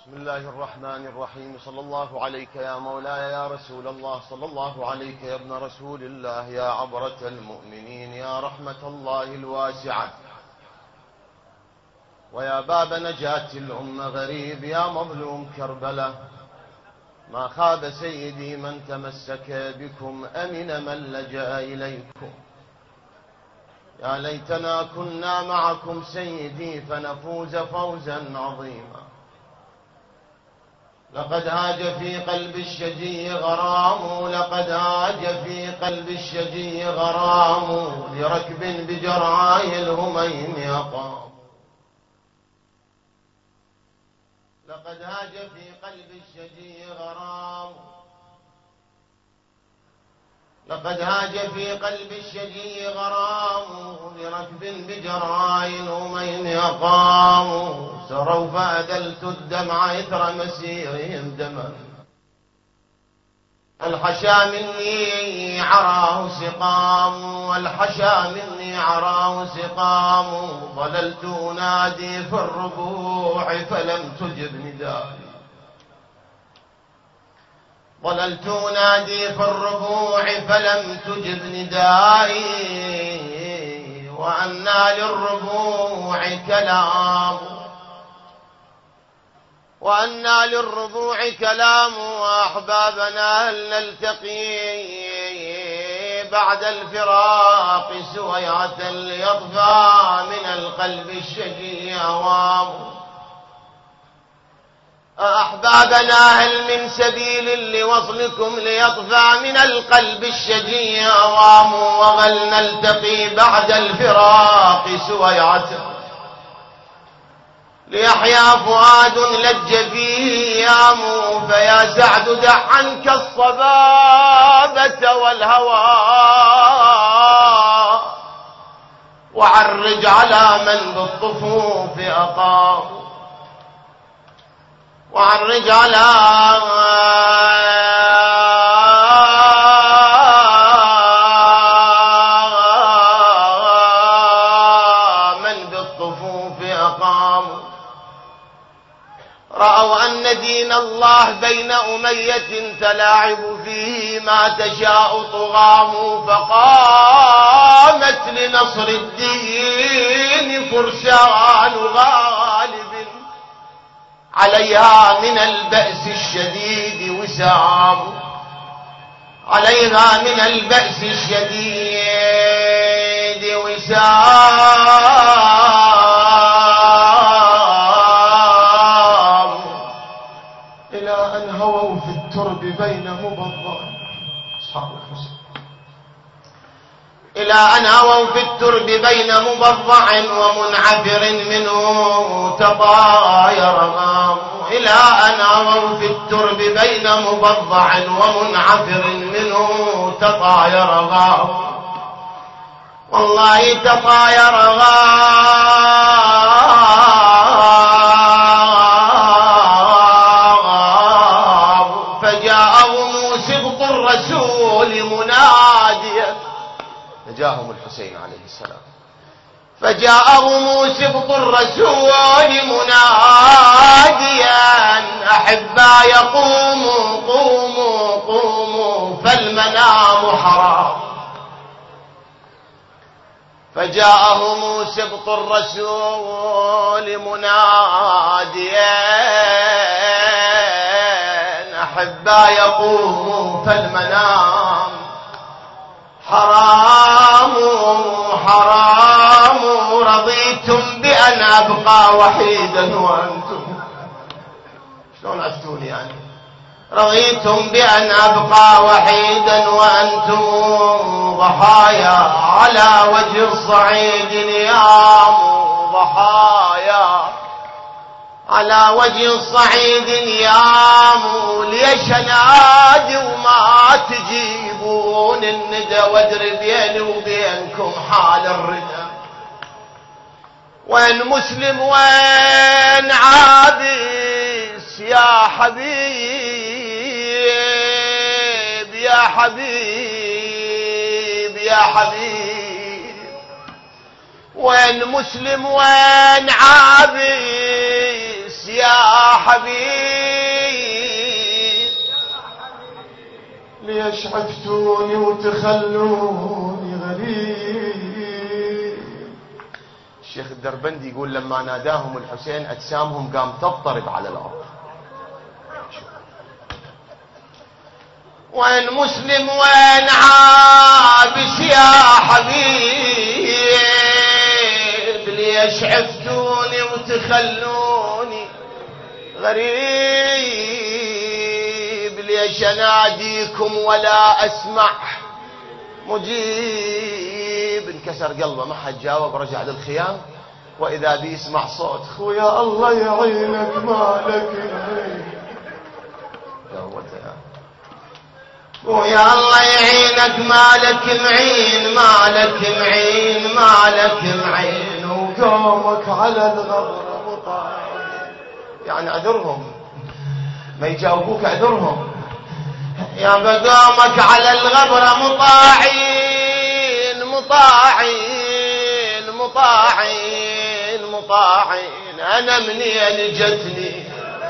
بسم الله الرحمن الرحيم. صلى الله عليك يا مولاي يا رسول الله، صلى الله عليك يا ابن رسول الله، يا عبرة المؤمنين، يا رحمة الله الواسعة، ويا باب نجاة الأمة غريب، يا مظلوم كربلة. ما خاب سيدي من تمسك بكم، أمن من لجأ إليكم. يا ليتنا كنا معكم سيدي فنفوز فوزا عظيما. لقد هاج في قلب الشجي غرام، لقد هاج في قلب الشجي غرام، لركب بجرعاي الهميم يقام. لقد هاج في قلب الشجي غرام، لقد هاج في قلب الشجي غرام، لركب بجرعاي الهميم يقام. سروا فأدلت الدمع إثر مسيرهم دما، الحشا مني عراه سقام، والحشا مني عراه سقام. ظللت أنادي في الربوع فلم تجب ندائي، ظللت أنادي في الربوع فلم تجب ندائي. وأنى للربوع كلام، وأنى للربوع كلام. وأحبابنا هل نلتقي بعد الفراق سويعة، ليطفى من القلب الشجي هوام. أحبابنا هل من سبيل لوصلكم، ليطفى من القلب الشجي هوام. وهل نلتقي بعد الفراق سويعة، ليحيا فؤاد لج فيه يام. فيا سعد دع عنك الصبابة والهوى، وعرج على من بالطفوف أقام، وعرج على من بالطفوف أقام. رأوا أن دين الله بين أمية تلاعب فيه ما تشاء طغام. فقامت لنصر الدين فرسان غالب، عليها من البأس الشديد وسام، عليها من البأس الشديد وسام. إلى أن هووا في الترب بين مبضع أصحاب الحسين، إلى أن هووا في الترب بين مبضع ومنعفر منه تطاير مام. إلى أن هووا في الترب بين مبضع ومنعفر منه تطاير غام. والله تطاير غام. فجاءهم سبط الرسول مناديا، نجاهم الحسين عليه السلام. فجاءهم سبط الرسول مناديا، أحبا قوموا قوموا قوموا فالمنام حرام. فجاءهم سبط الرسول مناديا، أحبا قوموا فالمنام حرام حرام. رضيتم بأن أبقى وحيدا وأنتم، شلون أفتوني يعني؟ رضيتم بأن أبقى وحيدا وأنتم ضحايا على وجه الصعيد نيام. ضحايا على وجه الصعيد نيام. ليش نادي وما تجيبون الندى، وادري بيني وبينكم حال الردى. وين مسلم وين عابس يا حبيب، يا حبيب يا حبيب. وين مسلم وين عابس بس يا حبيب ليش عفتوني وتخلوني غريب. الشيخ الدربندي يقول لما ناداهم الحسين أجسامهم قام تضطرب على الأرض. وين مسلم وين عابس يا حبيب ليش عفتوني وتخلوني غريب. ليش اناديكم ولا اسمع مجيب. انكسر قلبه ما حد جاوب. رجع للخيام واذا بيسمع صوت خويا الله يعينك مالك العين. ويا الله يعينك مالك معين مالك معين مالك معين. وقامك على الغبرة مطاع. يعني اعذرهم ما يجاوبوك اعذرهم. يا بقامك على الغبرة مطاعين مطاعين مطاعين مطاعين. انا منين جتني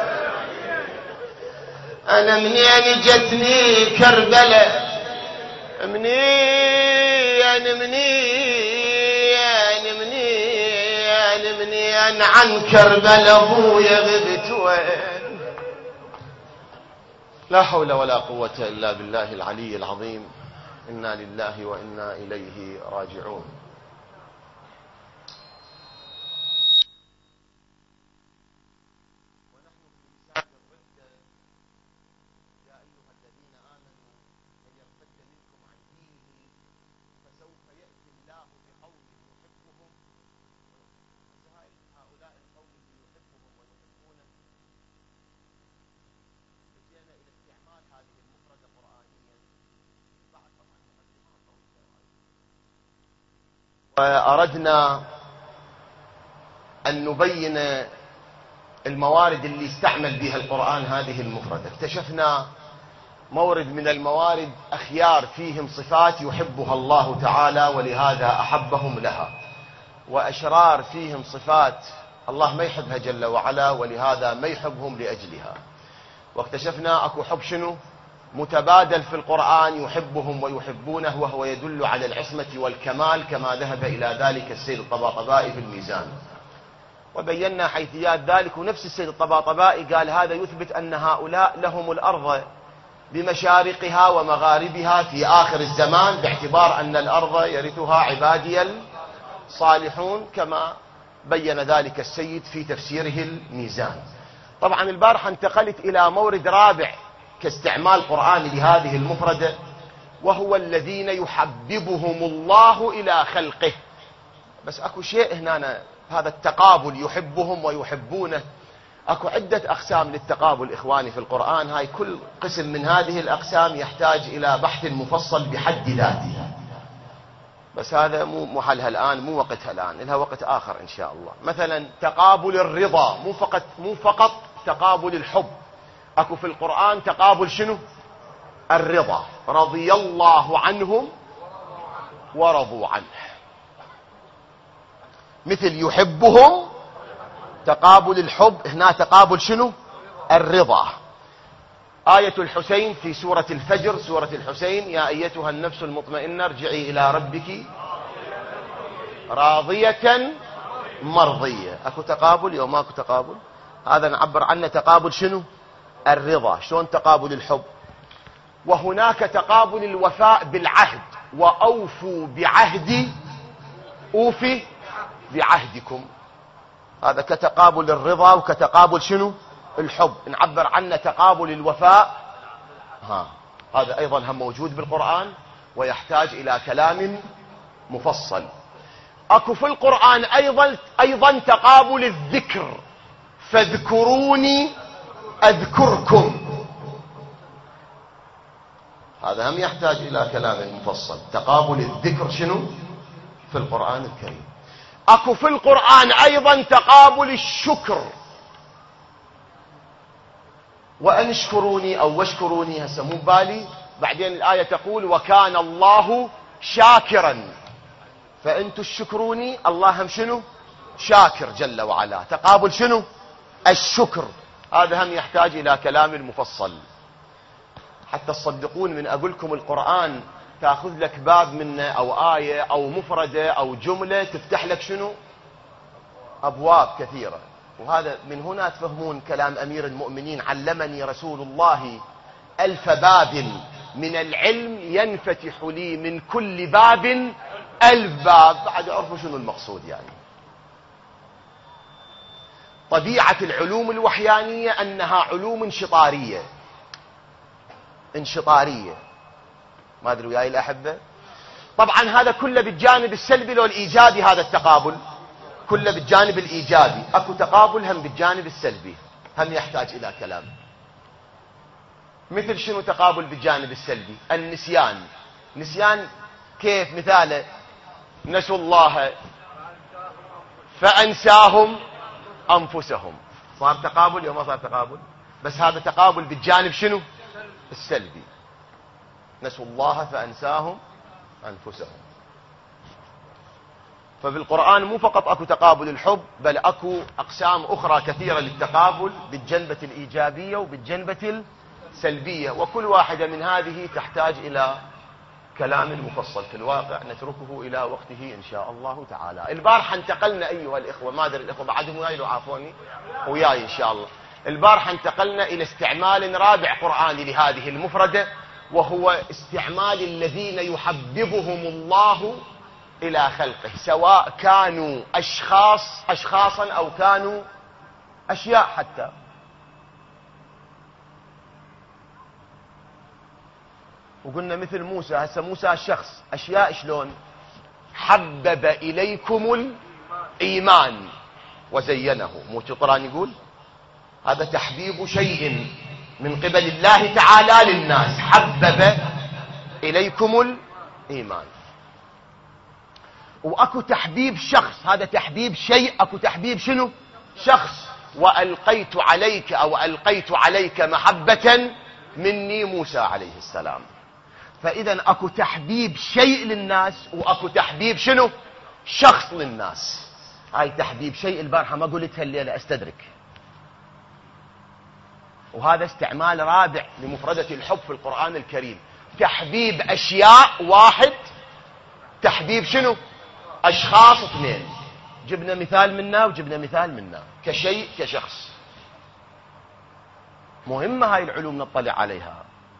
أنا منين جتني كربلاء منين منين منين منين عن كربلاء أبويا غبت وين. لا حول ولا قوة إلا بالله العلي العظيم. إنا لله وإنا إليه راجعون. وأردنا أن نبين الموارد اللي استعمل بها القرآن هذه المفردة. اكتشفنا مورد من الموارد أخيار فيهم صفات يحبها الله تعالى ولهذا أحبهم لها، وأشرار فيهم صفات الله ما يحبها جل وعلا ولهذا ما يحبهم لأجلها. واكتشفنا أكو حب شنو متبادل في القرآن يحبهم ويحبونه وهو يدل على العصمة والكمال كما ذهب إلى ذلك السيد الطباطبائي في الميزان. وبينا حيثيات ذلك. ونفس السيد الطباطبائي قال هذا يثبت أن هؤلاء لهم الأرض بمشارقها ومغاربها في آخر الزمان باعتبار أن الأرض يرثها عبادي الصالحون كما بين ذلك السيد في تفسيره الميزان. طبعا البارحة انتقلت إلى مورد رابع كاستعمال قرآن لهذه المفردة وهو الذين يحببهم الله إلى خلقه. بس أكو شيء هنا هذا التقابل يحبهم ويحبونه. أكو عدة أقسام للتقابل إخواني في القرآن. هاي كل قسم من هذه الأقسام يحتاج إلى بحث مفصل بحد ذاته. بس هذا مو محلها الآن مو وقتها الآن لها وقت آخر إن شاء الله. مثلا تقابل الرضا مو فقط تقابل الحب. أكو في القرآن تقابل شنو الرضا. رضي الله عنهم ورضوا عنه. مثل يحبهم تقابل الحب. هنا تقابل شنو الرضا. آية الحسين في سورة الفجر سورة الحسين يا أيتها النفس المطمئنة ارجعي إلى ربك راضية مرضية. أكو تقابل يوم أكو تقابل. هذا نعبر عنه تقابل شنو الرضا. شلون تقابل الحب. وهناك تقابل الوفاء بالعهد وأوفوا بعهدي أوفي بعهدكم. هذا كتقابل الرضا وكتقابل شنو الحب. نعبر عنه تقابل الوفاء. هذا أيضا هم موجود بالقرآن ويحتاج إلى كلام مفصل. أكو في القرآن أيضا تقابل الذكر. فاذكروني أذكركم. هذا هم يحتاج إلى كلام مفصل. تقابل الذكر شنو في القرآن الكريم. أكو في القرآن أيضا تقابل الشكر. وأن اشكروني أو واشكروني هسه مو بالي. بعدين الآية تقول وكان الله شاكرا. فأنتوا الشكروني الله هم شنو شاكر جل وعلا. تقابل شنو الشكر. هذا هم يحتاج إلى كلام مفصل حتى تصدقون. من أقول لكم القرآن تأخذ لك باب منه أو آية أو مفردة أو جملة تفتح لك شنو؟ أبواب كثيرة. وهذا من هنا تفهمون كلام أمير المؤمنين: علمني رسول الله 1000 باب من العلم ينفتح لي من كل باب 1000 باب. بعد عرفوا شنو المقصود يعني. طبيعة العلوم الوحيانية أنها علوم انشطارية. ما أدري وياي الأحبة. طبعا هذا كله بالجانب السلبي لو الإيجابي. هذا التقابل كله بالجانب الإيجابي. أكو تقابل هم بالجانب السلبي، هم يحتاج إلى كلام. مثل شنو تقابل بالجانب السلبي؟ النسيان كيف مثاله؟ نسوا الله فأنساهم أنفسهم. صار تقابل يوم ما صار تقابل؟ بس هذا تقابل بالجانب شنو؟ السلبي. نسوا الله فأنساهم أنفسهم. فبالقرآن مو فقط أكو تقابل الحب، بل أكو أقسام أخرى كثيرة للتقابل بالجنبة الإيجابية وبالجنبة السلبية، وكل واحدة من هذه تحتاج إلى كلام مفصل. في الواقع نتركه إلى وقته إن شاء الله تعالى. البارحة انتقلنا أيها الإخوة، ما أدري الإخوة بعدهم وياي لو عافوني وياي إن شاء الله. البارحة انتقلنا إلى استعمال رابع قرآني لهذه المفردة، وهو استعمال الذين يحببهم الله إلى خلقه، سواء كانوا أشخاصا أو كانوا أشياء حتى. وقلنا مثل موسى، هسه موسى شخص، أشياء شلون؟ حبب إليكم الإيمان وزينه. مو القرآن يقول هذا تحبيب شيء من قبل الله تعالى للناس، حبب إليكم الإيمان. وأكو تحبيب شخص، هذا تحبيب شيء. أكو تحبيب شنو؟ شخص. وألقيت عليك أو ألقيت عليك محبة مني موسى عليه السلام. فإذا أكو تحبيب شيء للناس وأكو تحبيب شنو؟ شخص للناس. هاي تحبيب شيء البارحة ما قلتها الليلة أستدرك. وهذا استعمال رابع لمفردة الحب في القرآن الكريم. تحبيب أشياء واحد، تحبيب شنو؟ أشخاص اثنين. جبنا مثال منا وجبنا مثال منا، كشيء كشخص. مهمة هاي العلوم نطلع عليها.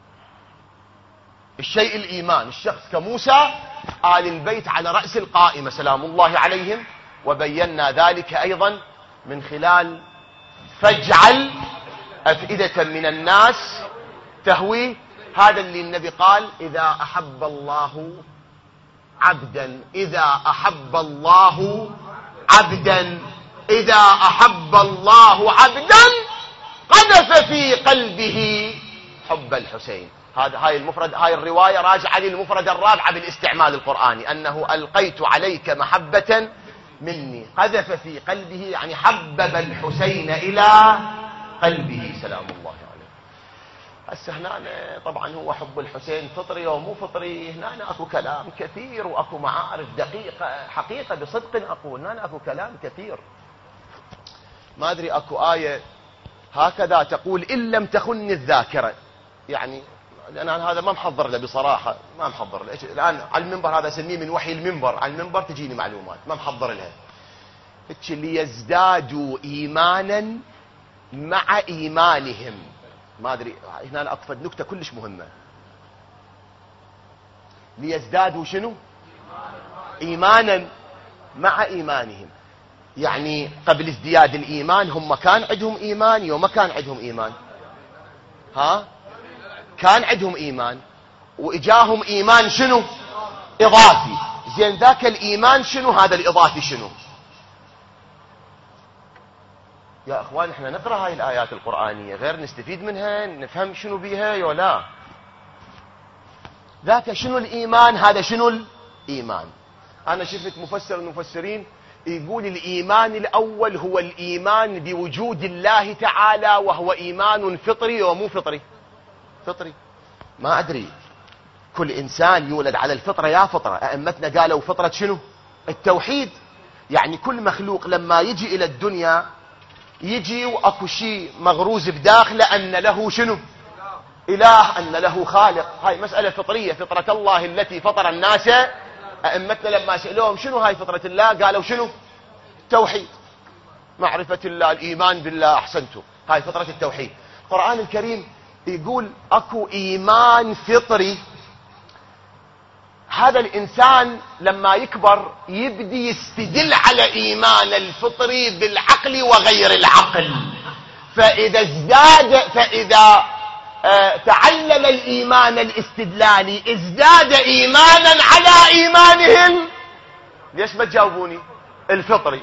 الشيء الإيمان، الشخص كموسى، آل البيت على رأس القائمة سلام الله عليهم. وبينا ذلك أيضا من خلال فاجعل أفئدة من الناس تهوي. هذا اللي النبي قال إذا أحب الله عبدا، إذا أحب الله عبدا، إذا أحب الله عبدا قذف في قلبه حب الحسين. هاي المفرد، هاي الرواية راجعة للمفردة الرابعة بالاستعمال القرآني، أنه ألقيت عليك محبة مني. قذف في قلبه يعني حبب الحسين إلى قلبه سلام الله عليه. هسه هنا طبعا هو حب الحسين فطري ومو فطري، هنا اكو كلام كثير واكو معارف دقيقة حقيقة بصدق اقول، هنا اكو كلام كثير. ما ادري اكو آية هكذا تقول إن لم تخن الذاكرة، يعني لأن أنا هذا ما محضر له بصراحة، ما محضر له. الآن على المنبر هذا أسميه من وحي المنبر، على المنبر تجيني معلومات ما محضر لها. ليزدادوا إيمانا مع إيمانهم. ما أدري هنا أقفد نكتة كلش مهمة. ليزدادوا شنو؟ إيمانا مع إيمانهم. يعني قبل ازدياد الإيمان هم كان عندهم إيمان يوم ما كان عندهم إيمان؟ كان عندهم إيمان وإجاهم إيمان شنو؟ إضافي. زين ذاك الإيمان شنو؟ هذا الإضافي شنو؟ يا أخوان احنا نقرأ هاي الآيات القرآنية غير نستفيد منها، نفهم شنو بيها يا لا. ذاك شنو الإيمان؟ هذا شنو الإيمان؟ أنا شفت مفسر المفسرين يقول الإيمان الأول هو الإيمان بوجود الله تعالى، وهو إيمان فطري ومو فطري. فطري. ما أدري كل إنسان يولد على الفطرة يا فطرة. أئمتنا قالوا فطرة شنو؟ التوحيد. يعني كل مخلوق لما يجي إلى الدنيا يجي واكو شيء مغروز بداخله ان له شنو؟ اله، ان له خالق. هاي مسألة فطرية، فطرة الله التي فطر الناس. ائمتنا لما سألوهم شنو هاي فطرة الله قالوا شنو؟ توحيد، معرفة الله، الايمان بالله. احسنتم، هاي فطرة التوحيد. القرآن الكريم يقول اكو ايمان فطري. هذا الانسان لما يكبر يبدي يستدل على ايمان الفطري بالعقل وغير العقل، فاذا تعلم الايمان الاستدلالي ازداد ايمانا على ايمانهم. ليش ما تجاوبوني؟ الفطري.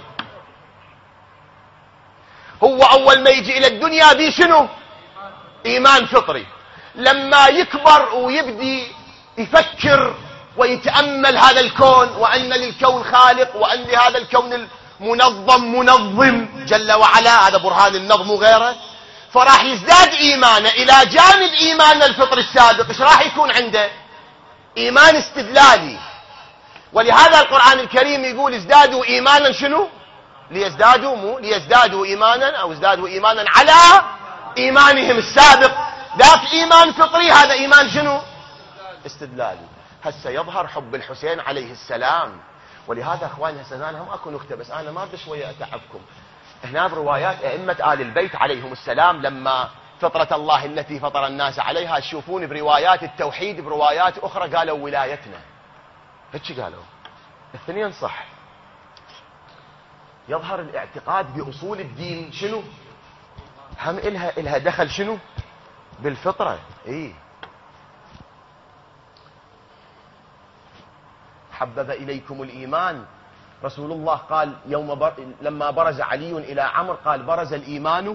هو اول ما يجي الى الدنيا بيه شنو؟ ايمان فطري. لما يكبر ويبدي يفكر ويتأمل هذا الكون، وأن للكون خالق، وأن لهذا الكون منظم جل وعلا، هذا برهان النظم وغيره، فراح يزداد إيمانه إلى جانب إيمان الفطر السابق. إيش راح يكون عنده؟ إيمان استدلالي. ولهذا القرآن الكريم يقول ازدادوا إيمانا شنو؟ ليزدادوا إيمانا، أو ازدادوا إيمانا على إيمانهم السابق. ذاك إيمان فطري، هذا إيمان شنو؟ استدلالي. هسه يظهر حب الحسين عليه السلام. ولهذا اخواني هسه انا ما اكو نكته، بس انا ما بدي شويه اتعبكم. هنا بروايات ائمه ال البيت عليهم السلام، لما فطره الله التي فطر الناس عليها، تشوفون بروايات التوحيد بروايات اخرى قالوا ولايتنا. هيك قالوا، الاثنين صح. يظهر الاعتقاد باصول الدين شنو؟ هم الها دخل شنو؟ بالفطره. حبب إليكم الإيمان. رسول الله قال لما برز علي إلى عمرو قال برز الإيمان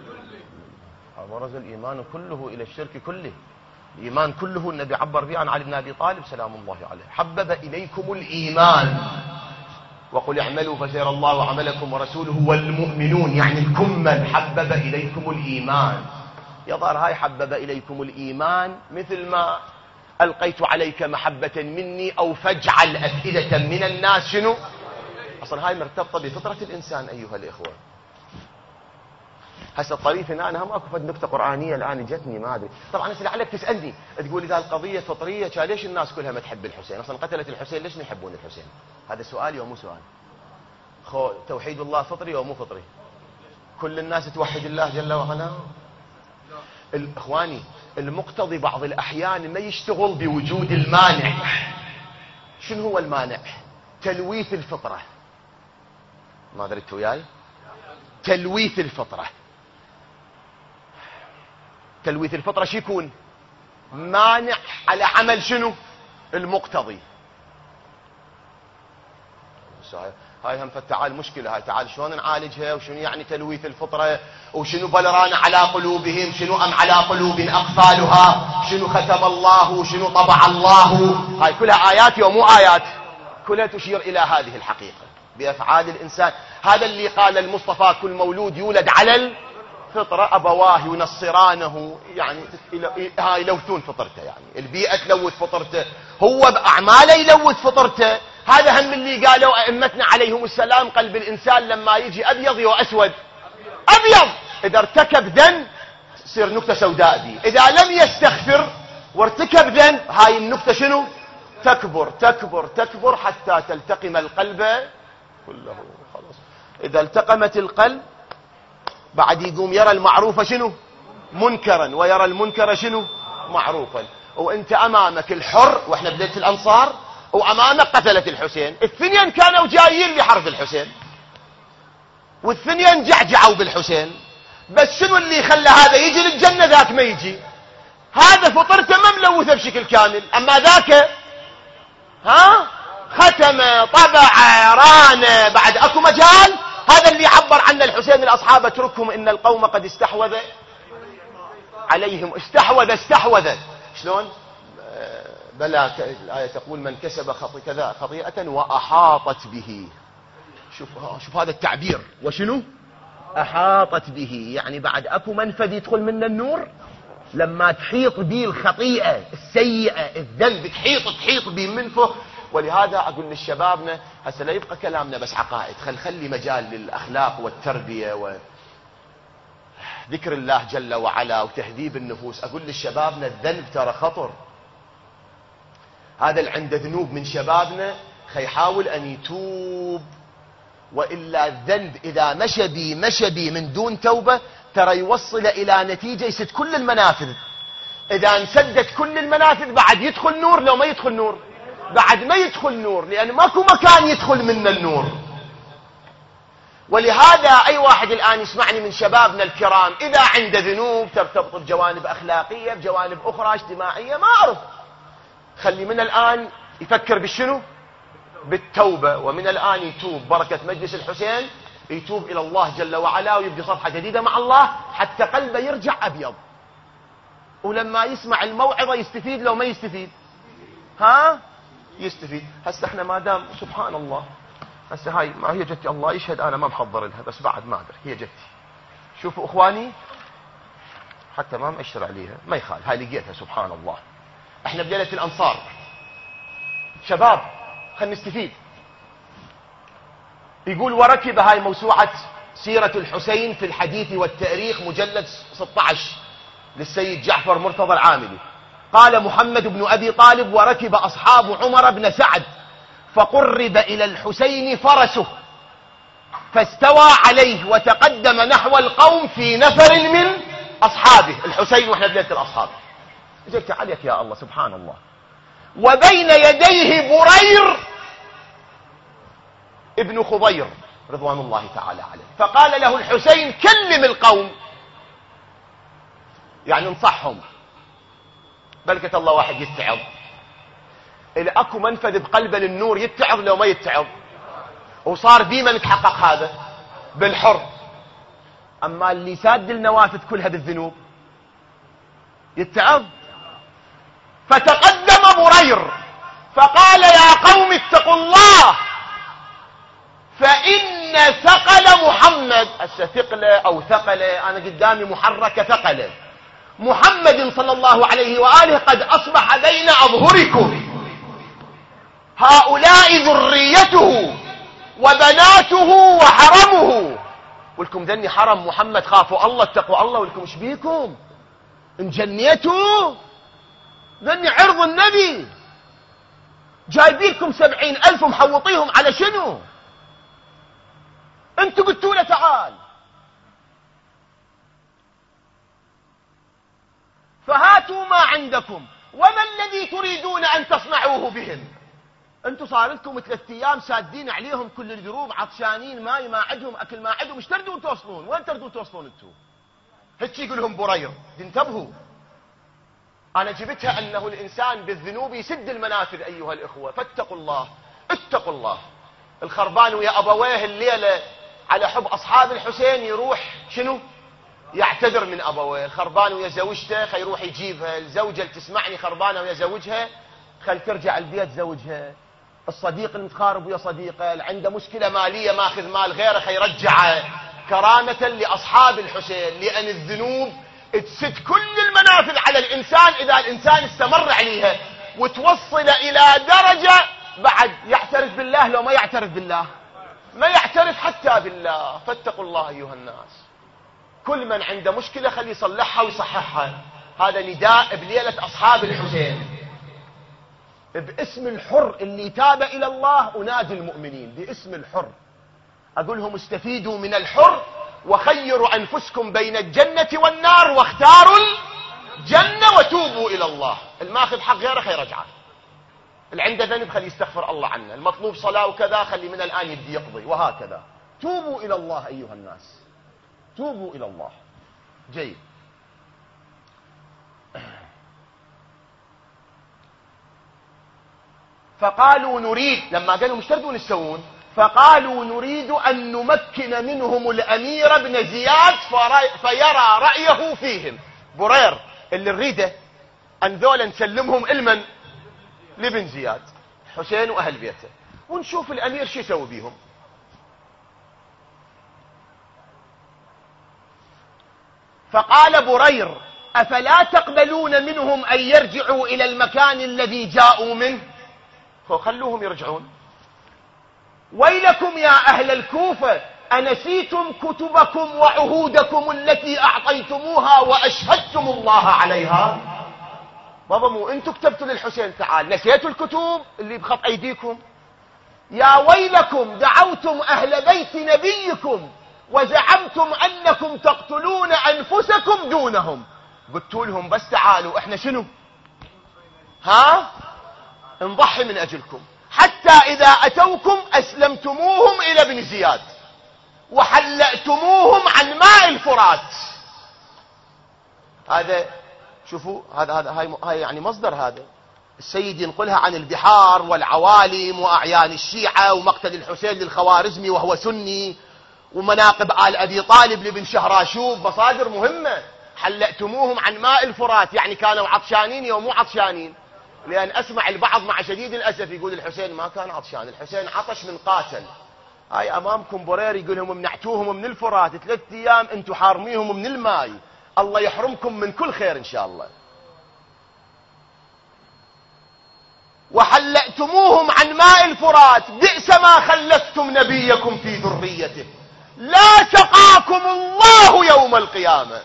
كله إلى الشرك كله. الإيمان كله النبي عبر به عن علي بن أبي طالب سلام الله عليه. حبب إليكم الإيمان وقل اعملوا فسيرى الله عملكم ورسوله والمؤمنون، يعني الكمل. حبب إليكم الإيمان. يظهر هاي حبب إليكم الإيمان مثل ما ألقيت عليك محبة مني، أو فاجعل أفئدة من الناس شنو؟ أصلا هاي مرتبطة بفطرة الإنسان أيها الإخوة. هسه الطريف هنا أنا هم أكو فد نكتة قرآنية الآن جتني ما أدري. طبعا هسه لعلك تسألني تقول إذا القضية فطرية ليش الناس كلها ما تحب الحسين؟ أصلا قتلت الحسين ليش ما يحبون الحسين؟ هذا سؤالي ومو سؤال. توحيد الله فطري ومو فطري؟ كل الناس توحد الله جل وعلا. إخواني المقتضي بعض الأحيان ما يشتغل بوجود المانع. شنو هو المانع؟ تلويث الفطرة. ما دريت وياي؟ تلويث الفطرة. تلويث الفطرة شو يكون؟ مانع على عمل شنو؟ المقتضي. هاي هم فتعال مشكلة. هاي تعال شلون نعالجها؟ وشنو يعني تلويث الفطرة؟ وشنو بلران على قلوبهم؟ شنو أم على قلوب أقفالها؟ شنو ختم الله؟ وشنو طبع الله؟ هاي كلها آيات ومو آيات، كلها تشير إلى هذه الحقيقة بأفعال الإنسان. هذا اللي قال المصطفى كل مولود يولد على الفطرة، أبواه ينصرانه، يعني هاي يلوثون فطرته، يعني البيئة تلوث فطرته، هو بأعماله يلوث فطرته. هذا هم اللي قالوا أئمتنا عليهم السلام، قلب الإنسان لما يجي أبيض وأسود. أبيض إذا ارتكب ذنب تصير نكتة سوداء دي، إذا لم يستغفر وارتكب ذنب هاي النكتة شنو؟ تكبر تكبر تكبر حتى تلتقم القلب كله. خلاص إذا التقمت القلب بعد يقوم يرى المعروف شنو؟ منكرا، ويرى المنكر شنو؟ معروفا. وانت أمامك الحر، واحنا بداية الأنصار، وأمامك قتلة الحسين. الاثنين كانوا جايين لحرب الحسين، والاثنين جعجعوا بالحسين. بس شنو اللي خلى هذا يجي للجنة ذاك ما يجي؟ هذا فطرته ما ملوثة بشكل كامل، أما ذاك ختم طبع ران بعد أكو مجال. هذا اللي عبر عنه الحسين الأصحاب اتركهم إن القوم قد استحوذ عليهم. استحوذ شلون؟ بلى الآية تقول من كسب كذا خطيئة وأحاطت به. شوف هذا التعبير، وشنو؟ أحاطت به، يعني بعد أكو منفذ يدخل منه النور. لما تحيط به الخطيئة السيئة الذنب تحيط به من فوق. ولهذا أقول للشبابنا هسه لا يبقى كلامنا بس عقائد، خلي مجال للأخلاق والتربية ذكر الله جل وعلا وتهذيب النفوس. أقول للشبابنا الذنب ترى خطر. هذا اللي عنده ذنوب من شبابنا يحاول أن يتوب، وإلا الذنب إذا مشى بي من دون توبة ترى يوصل إلى نتيجة يسد كل المنافذ. إذا انسدت كل المنافذ بعد يدخل نور، لو ما يدخل نور بعد ما يدخل نور، لأن ماكو مكان يدخل منه النور. ولهذا أي واحد الآن يسمعني من شبابنا الكرام إذا عنده ذنوب ترتبط بجوانب أخلاقية بجوانب أخرى اجتماعية ما أعرف، خلي من الآن يفكر بالشنو؟ بالتوبة، ومن الآن يتوب بركة مجلس الحسين، يتوب إلى الله جل وعلا ويبدي صفحة جديدة مع الله حتى قلبه يرجع أبيض، ولما يسمع الموعظة يستفيد. لو ما يستفيد يستفيد. هسه احنا ما دام سبحان الله، هسه هاي ما هي جتي الله يشهد انا ما محضر لها، بس بعد ما ادري هي جتي. شوفوا اخواني حتى ما مأشر عليها ما يخال، هاي لقيتها سبحان الله. احنا بليلة الانصار شباب خلينا نستفيد. يقول وركب، هاي موسوعة سيرة الحسين في الحديث والتاريخ مجلد 16 للسيد جعفر مرتضى العاملي. قال محمد بن أبي طالب: وركب أصحاب عمر بن سعد فقرب إلى الحسين فرسه فاستوى عليه وتقدم نحو القوم في نفر من أصحابه. الحسين وإحنا بليلة الأصحاب جئت عليك يا الله سبحان الله. وبين يديه برير ابن خضير رضوان الله تعالى عليه. فقال له الحسين: كلم القوم، يعني انصحهم، بلكة الله واحد يتعظ. إذا أكو منفذ بقلبه للنور يتعظ لو ما يتعظ، وصار ديما يتحقق هذا بالحر. أما اللي ساد النوافذ كلها بالذنوب يتعظ. فتقدم برير فقال: يا قوم اتقوا الله فإن ثقل محمد، ثقله أو ثقله أنا قدامي محركة ثقله، محمد صلى الله عليه وآله قد أصبح بين أظهركم، هؤلاء ذريته وبناته وحرمه. ولكم ذني حرم محمد، خافوا الله اتقوا الله، ولكم ايش بيكم انجنيتوا؟ ذني عرض النبي، جايبينكم 70,000 محوطيهم على شنو؟ انتوا قلتوا له تعال. فهاتوا ما عندكم وما الذي تريدون أن تصنعوه بهم. انتوا صار لكم 3 أيام سادين عليهم كل الدروب، عطشانين، ماي ما عندهم، أكل ما عندهم، ايش تردون توصلون؟ وين تردون توصلون انتوا؟ هيك يقول لهم برير. انتبهوا، أنا جبتها أنه الإنسان بالذنوب يسد المنافذ أيها الإخوة، فاتقوا الله اتقوا الله. الخربان ويا أبويه الليلة على حب أصحاب الحسين يروح شنو؟ يعتذر من أبويه. الخربان ويا زوجته خيروح يجيبها. الزوجة اللي تسمعني خربانة ويا زوجها خل ترجع البيت زوجها. الصديق المتخارب ويا صديقه، اللي عنده مشكلة مالية ماخذ مال غيره خيرجعه، كرامة لأصحاب الحسين، لأن الذنوب تسد كل المنافذ على الإنسان إذا الإنسان استمر عليها، وتوصل إلى درجة بعد يعترف بالله. لو ما يعترف بالله ما يعترف حتى بالله. فاتقوا الله أيها الناس. كل من عنده مشكلة خلي يصلحها ويصححها. هذا نداء بليلة أصحاب الحسين باسم الحر اللي تاب إلى الله. أنادي المؤمنين باسم الحر، أقول لهم استفيدوا من الحر وخيروا أنفسكم بين الجنة والنار واختاروا الجنة وتوبوا إلى الله. الماخذ حق غيره خير رجعه، اللي عنده ذنب خلي يستغفر الله عنه، المطلوب صلاة وكذا خلي من الآن يبدي يقضي، وهكذا. توبوا إلى الله أيها الناس، توبوا إلى الله. جيد. فقالوا نريد، لما قالوا مش تردون تسوون، فقالوا نريد أن نمكن منهم الأمير بن زياد فيرى رأيه فيهم. برير اللي نريده أن ذولا نسلمهم المن لابن زياد حسين وأهل بيته، ونشوف الأمير شو يسوي بيهم. فقال برير: أفلا تقبلون منهم أن يرجعوا إلى المكان الذي جاءوا منه؟ خلوهم يرجعون. ويلكم يا أهل الكوفة أنسيتم كتبكم وعهودكم التي أعطيتموها وأشهدتم الله عليها؟ بابا مو أنتم كتبتوا للحسين تعال، نسيتوا الكتب اللي بخط أيديكم؟ يا ويلكم دعوتم أهل بيت نبيكم وزعمتم أنكم تقتلون أنفسكم دونهم. قلتوا لهم بس تعالوا احنا شنو نضحي من أجلكم، حتى إذا أتوكم أسلمتموهم إلى ابن زياد وحلأتموهم عن ماء الفرات. هذا شوفوا، هاي يعني مصدر، هذا السيد ينقلها عن البحار والعوالم وأعيان الشيعة ومقتل الحسين للخوارزمي وهو سني، ومناقب آل أبي طالب لابن شهراشوب، مصادر مهمة. حلأتموهم عن ماء الفرات يعني كانوا عطشانين يوم مو عطشانين، لأن أسمع البعض مع شديد الأسف يقول الحسين ما كان عطشان، الحسين عطش من قاتل. هاي أمامكم برير يقول لهم منعتوهم من الفرات 3 أيام، أنتم حارميهم من الماء، الله يحرمكم من كل خير إن شاء الله. وحلأتموهم عن ماء الفرات بئس ما خلفتم نبيكم في ذريته لا سقاكم الله يوم القيامة.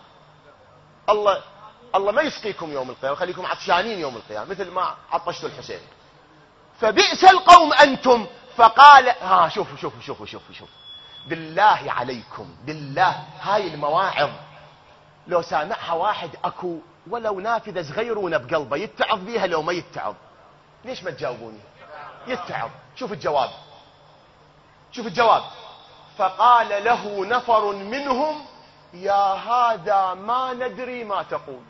الله ما يسقيكم يوم القيامة، خليكم عطشانين يوم القيامة مثل ما عطشتوا الحسين. فبئس القوم أنتم. فقال شوفوا بالله عليكم، بالله هاي المواعظ لو سامعها واحد اكو ولو نافذة صغيرونة بقلبه يتعظ بيها لو ما يتعظ. ليش ما تجاوبوني؟ يتعظ. شوف الجواب. فقال له نفر منهم يا هذا ما ندري ما تقول.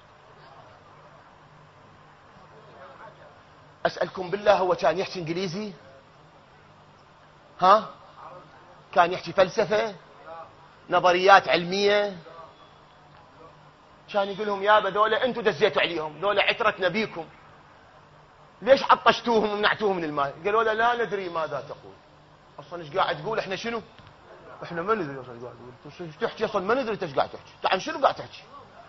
أسألكم بالله، هو كان يحكي انجليزي؟ كان يحكي فلسفة، نظريات علمية؟ كان يقول لهم يابا ذولا انتم دزيتوا عليهم، ذولا عترة نبيكم، ليش عطشتوهم ومنعتوهم من الماء؟ قالوا لا ندري ماذا تقول. اصلا ايش قاعد تقول؟ احنا شنو؟ احنا ما ندري اصلا قاعد تقول، تحكي اصلا ما ندري ايش قاعد تحكي، عن شنو قاعد تحكي؟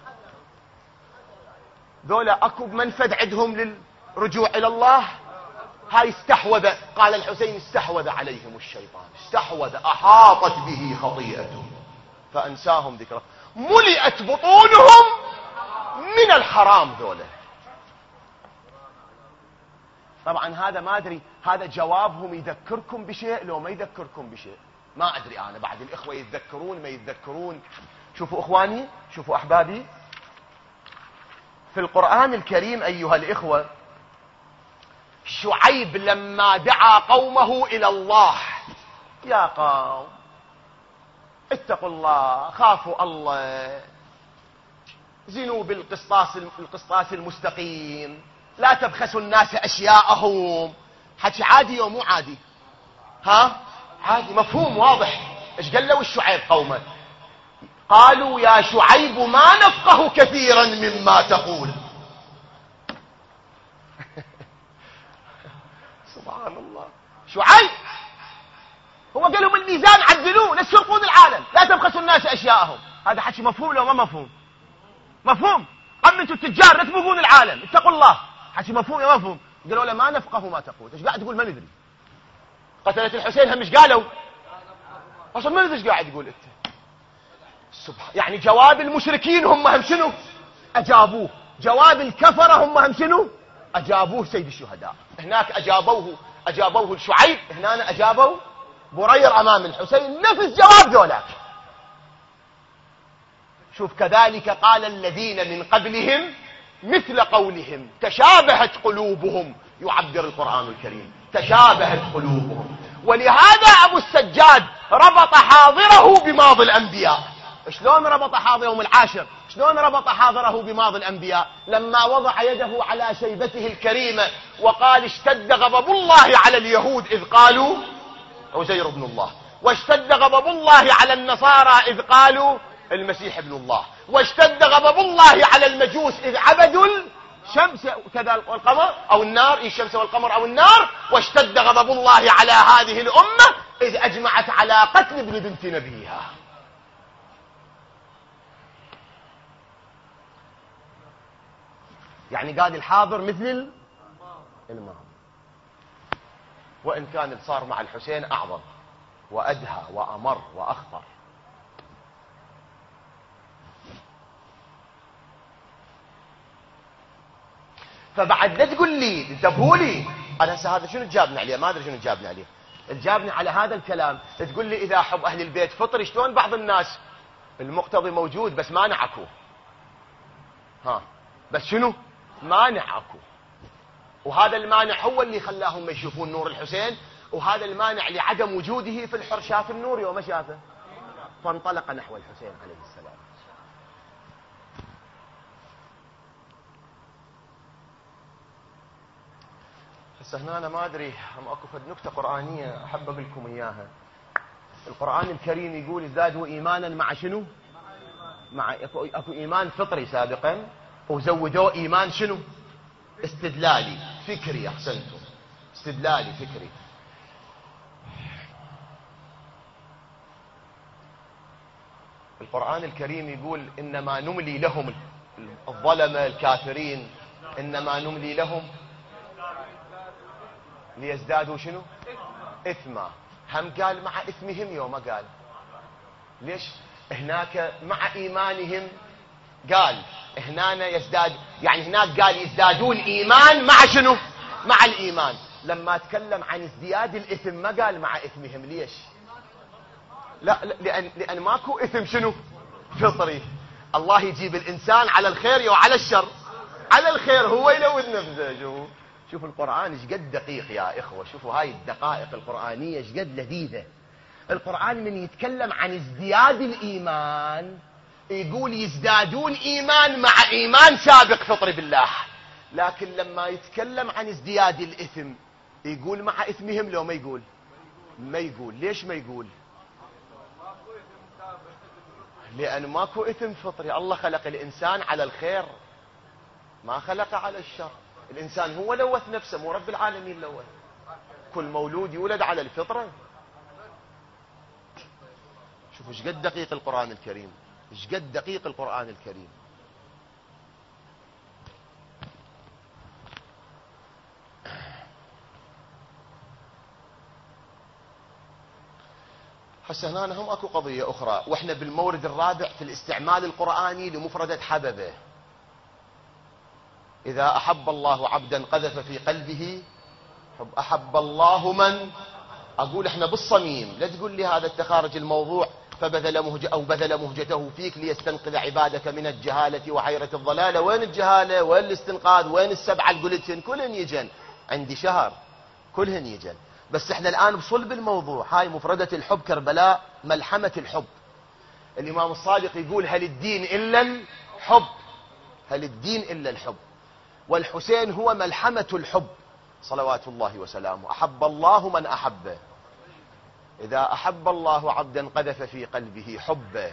ذولا اكو منفذ عندهم للرجوع الى الله. هاي استحوذ، قال الحسين استحوذ عليهم الشيطان، استحوذ، احاطت به خطيئته فانساهم ذكره، ملئت بطونهم من الحرام ذولا. طبعا هذا ما ادري، هذا جوابهم يذكركم بشيء لو ما يذكركم بشيء ما ادري انا، بعد الاخوه يتذكرون ما يتذكرون. شوفوا اخواني، شوفوا احبابي، في القرآن الكريم ايها الاخوه، شعيب لما دعا قومه الى الله، يا قوم اتقوا الله، خافوا الله، زنوا بالقسطاس المستقيم، لا تبخسوا الناس اشياءهم. حكي عادي او مو عادي؟ عادي، مفهوم واضح. ايش قال له الشعيب قومه؟ قالوا يا شعيب ما نفقه كثيرا مما تقول. سبحان الله. شعيب هو قال لهم الميزان عدلوه، لا تسرقون العالم، لا تبخسوا الناس اشياءهم. هذا حكي مفهوم لو ما مفهوم؟ مفهوم. اما انتم التجار لا تبغون العالم، اتقوا الله، حكي مفهوم يا مفهوم؟ قالوا له ما نفقه ما تقول. ايش قاعد تقول؟ ما ندري. قتلت الحسين هم ايش قالوا؟ اصلا ما ندري ايش قاعد تقول انت. سبحان، يعني جواب المشركين هم شنو؟ اجابوه. جواب الكفره هم شنو؟ اجابوه سيد الشهداء. هناك اجابوه الشعيب، هنا اجابوا برير امام الحسين، نفس جواب ذولاك. شوف، كذلك قال الذين من قبلهم مثل قولهم تشابهت قلوبهم، يعبر القرآن الكريم تشابهت قلوبهم. ولهذا أبو السجاد ربط حاضره بماضي الأنبياء. شلون ربط حاضره يوم العاشر؟ شلون ربط حاضره بماضي الأنبياء؟ لما وضع يده على شيبته الكريمة وقال اشتد غضب الله على اليهود إذ قالوا عزير ابن الله، واشتد غضب الله على النصارى إذ قالوا المسيح ابن الله، واشتد غضب الله على المجوس إذ عبدوا الشمس كذا والقمر أو النار، الشمس والقمر أو النار، واشتد غضب الله على هذه الأمة إذ أجمعت على قتل ابن بنت نبيها. يعني قال الحاضر مثل الماضي، وإن كان صار مع الحسين أعظم. وأدهى وأمر وأخطر. فبعد لا تقول لي انتبهوا لي، انا هسه هذا شنو تجابني عليه؟ ما ادري شنو تجابني عليه. تجابني على هذا الكلام تقول لي اذا حب اهل البيت فطري، شلون بعض الناس المقتضي موجود بس مانع اكو، بس شنو مانع اكو، وهذا المانع هو اللي خلاهم يشوفون نور الحسين، وهذا المانع لعدم وجوده في الحر شاف النور يوم شافه فانطلق نحو الحسين عليه السلام. هسه هنا انا ما ادري هم اكو فد نكته قرانيه احب اقول لكم اياها. القران الكريم يقول ازدادوا ايمانا مع شنو؟ مع اكو ايمان فطري سابقا، وزودوه ايمان شنو؟ استدلالي فكري. احسنتم، استدلالي فكري. القرآن الكريم يقول إنما نملي لهم، الظلمة الكافرين إنما نملي لهم ليزدادوا شنو؟ إثما. هم قال مع إثمهم يوم قال ليش؟ هناك مع إيمانهم قال، هنا يزداد، يعني هناك قال يزدادون إيمان مع شنو؟ مع الإيمان. لما تكلم عن ازدياد الإثم ما قال مع إثمهم. ليش؟ لا لأن ماكو إثم شنو؟ فطري. الله يجيب الإنسان على الخير وعلى الشر. على الخير هو يلوث نفسه. شوفوا القرآن ايش قد دقيق يا إخوة، شوفوا هاي الدقائق القرآنية ايش قد لذيذة. القرآن من يتكلم عن ازدياد الإيمان يقول يزدادون إيمان مع إيمان سابق فطري بالله، لكن لما يتكلم عن ازدياد الإثم يقول مع إثمهم. لو ما يقول، ما يقول. ليش ما يقول؟ لأن ماكو إثم فطري. الله خلق الإنسان على الخير، ما خلقه على الشر. الإنسان هو لوث نفسه، مو رب العالمين لوث. كل مولود يولد على الفطرة. شوفوا ايش قد دقيق القرآن الكريم، ايش قد دقيق القرآن الكريم. هسه هنا هم اكو قضية أخرى، واحنا بالمورد الرابع في الاستعمال القرآني لمفردة حبذا. إذا أحب الله عبدا قذف في قلبه حب. أحب الله من، أقول إحنا بالصميم، لا تقول لي هذا التخارج الموضوع بذل مهجته فيك ليستنقذ عبادك من الجهالة وحيرة الضلالة. وين الجهالة؟ وين الاستنقاذ؟ وين السبعة القلتين؟ كلهن يجن عندي شهر، كلهن يجن. بس إحنا الآن بصلب الموضوع. هاي مفردة الحب، كربلاء ملحمة الحب. الإمام الصادق يقول هل الدين إلا الحب؟ هل الدين إلا الحب؟ والحسين هو ملحمة الحب صلوات الله وسلامه. أحب الله من أحبه. إذا أحب الله عبدا قذف في قلبه حبه.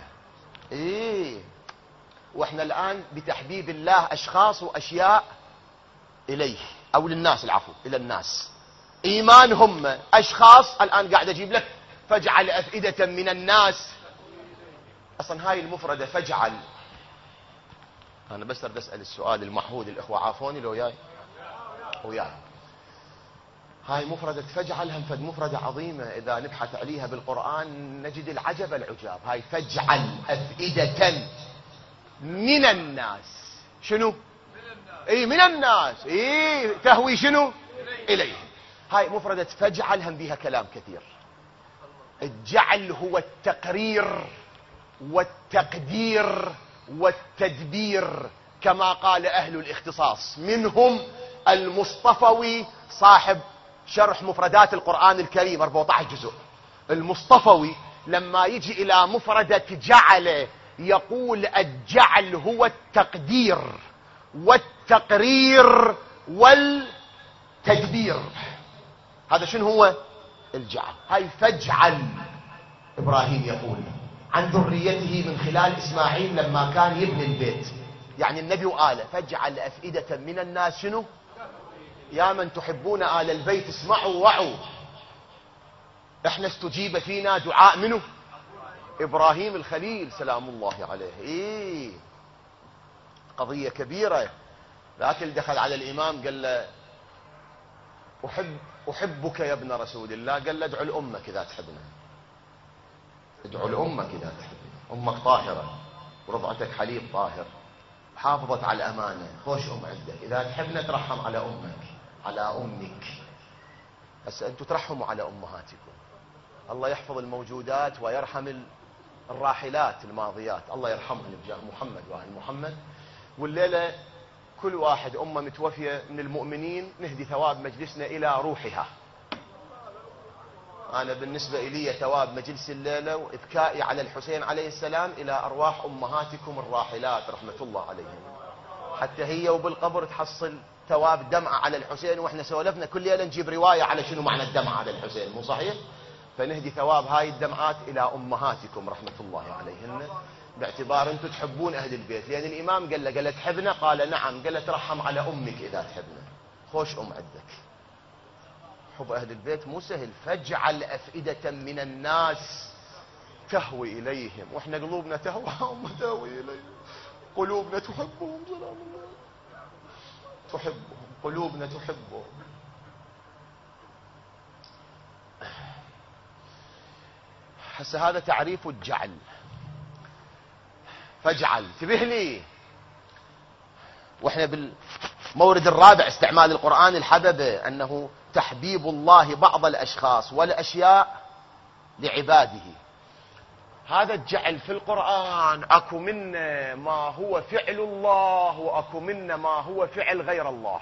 وإحنا الآن بتحبيب الله أشخاص وأشياء إليه، أو للناس، العفو، إلى الناس. إيمان هم أشخاص. الآن قاعد أجيب لك فاجعل أفئدة من الناس. أصلا هاي المفردة فاجعل، أنا بس أريد أسأل السؤال المحمود، الإخوة عافوني لو وياي. هاي مفردة فاجعل هم فد مفردة عظيمة، إذا نبحث عليها بالقرآن نجد العجب العجاب. هاي فاجعل أفئدة من الناس. شنو؟ من الناس. تهوي شنو؟ إليه. هاي مفردة فاجعل هم بها كلام كثير. الجعل هو التقرير والتقدير والتدبير كما قال أهل الاختصاص، منهم المصطفوي صاحب شرح مفردات القرآن الكريم 14 جزء. المصطفوي لما يجي إلى مفردة جعل يقول الجعل هو التقدير والتقرير والتدبير. هذا شنو هو الجعل؟ هاي فاجعل. إبراهيم يقول عن ذريته من خلال إسماعيل لما كان يبني البيت، يعني النبي وآله، فاجعل أفئدة من الناس شنو؟ يا من تحبون آل البيت اسمعوا وعوا. احنا استجيب فينا دعاء منه إبراهيم الخليل سلام الله عليه. قضية كبيرة. لكن دخل على الإمام قال له أحبك يا ابن رسول الله. قال له ادعو لأمك إذا تحبنا. ادعو لأمك إذا تحب، أمك طاهرة ورضعتك حليب طاهر، حافظت على الأمانة، خوش أم عندك. إذا تحبنا ترحم على أمك على أمك. هسه أنتم ترحموا على أمهاتكم. الله يحفظ الموجودات ويرحم الراحلات الماضيات، الله يرحمهم بجاه محمد وآل محمد. والليلة كل واحد أمه متوفية من المؤمنين نهدي ثواب مجلسنا إلى روحها. أنا بالنسبة إلي ثواب مجلس الليلة وإبكائي على الحسين عليه السلام إلى أرواح أمهاتكم الراحلات رحمة الله عليهم، حتى هي وبالقبر تحصل ثواب دمعة على الحسين. وإحنا سولفنا كل ليلة نجيب رواية على شنو معنى الدمعة على الحسين، مو صحيح؟ فنهدي ثواب هاي الدمعات إلى أمهاتكم رحمة الله عليهن، باعتبار أنتم تحبون أهل البيت. لأن الإمام قال تحبنا؟ قال نعم. قال ترحم على أمك إذا تحبنا. خوش أم عندك. حب أهل البيت مو سهل. فاجعل أفئدة من الناس تهوي إليهم، وإحنا قلوبنا تهوى هم تهوي إليهم. قلوبنا تحبهم، سلام الله، تحبهم، قلوبنا تحبهم. هسه هذا تعريف الجعل. فاجعل، انتبه لي. واحنا بالمورد الرابع استعمال القرآن الحببة، أنه تحبيب الله بعض الأشخاص والأشياء لعباده. هذا الجعل في القرآن أكو منا ما هو فعل الله، وأكو منا ما هو فعل غير الله.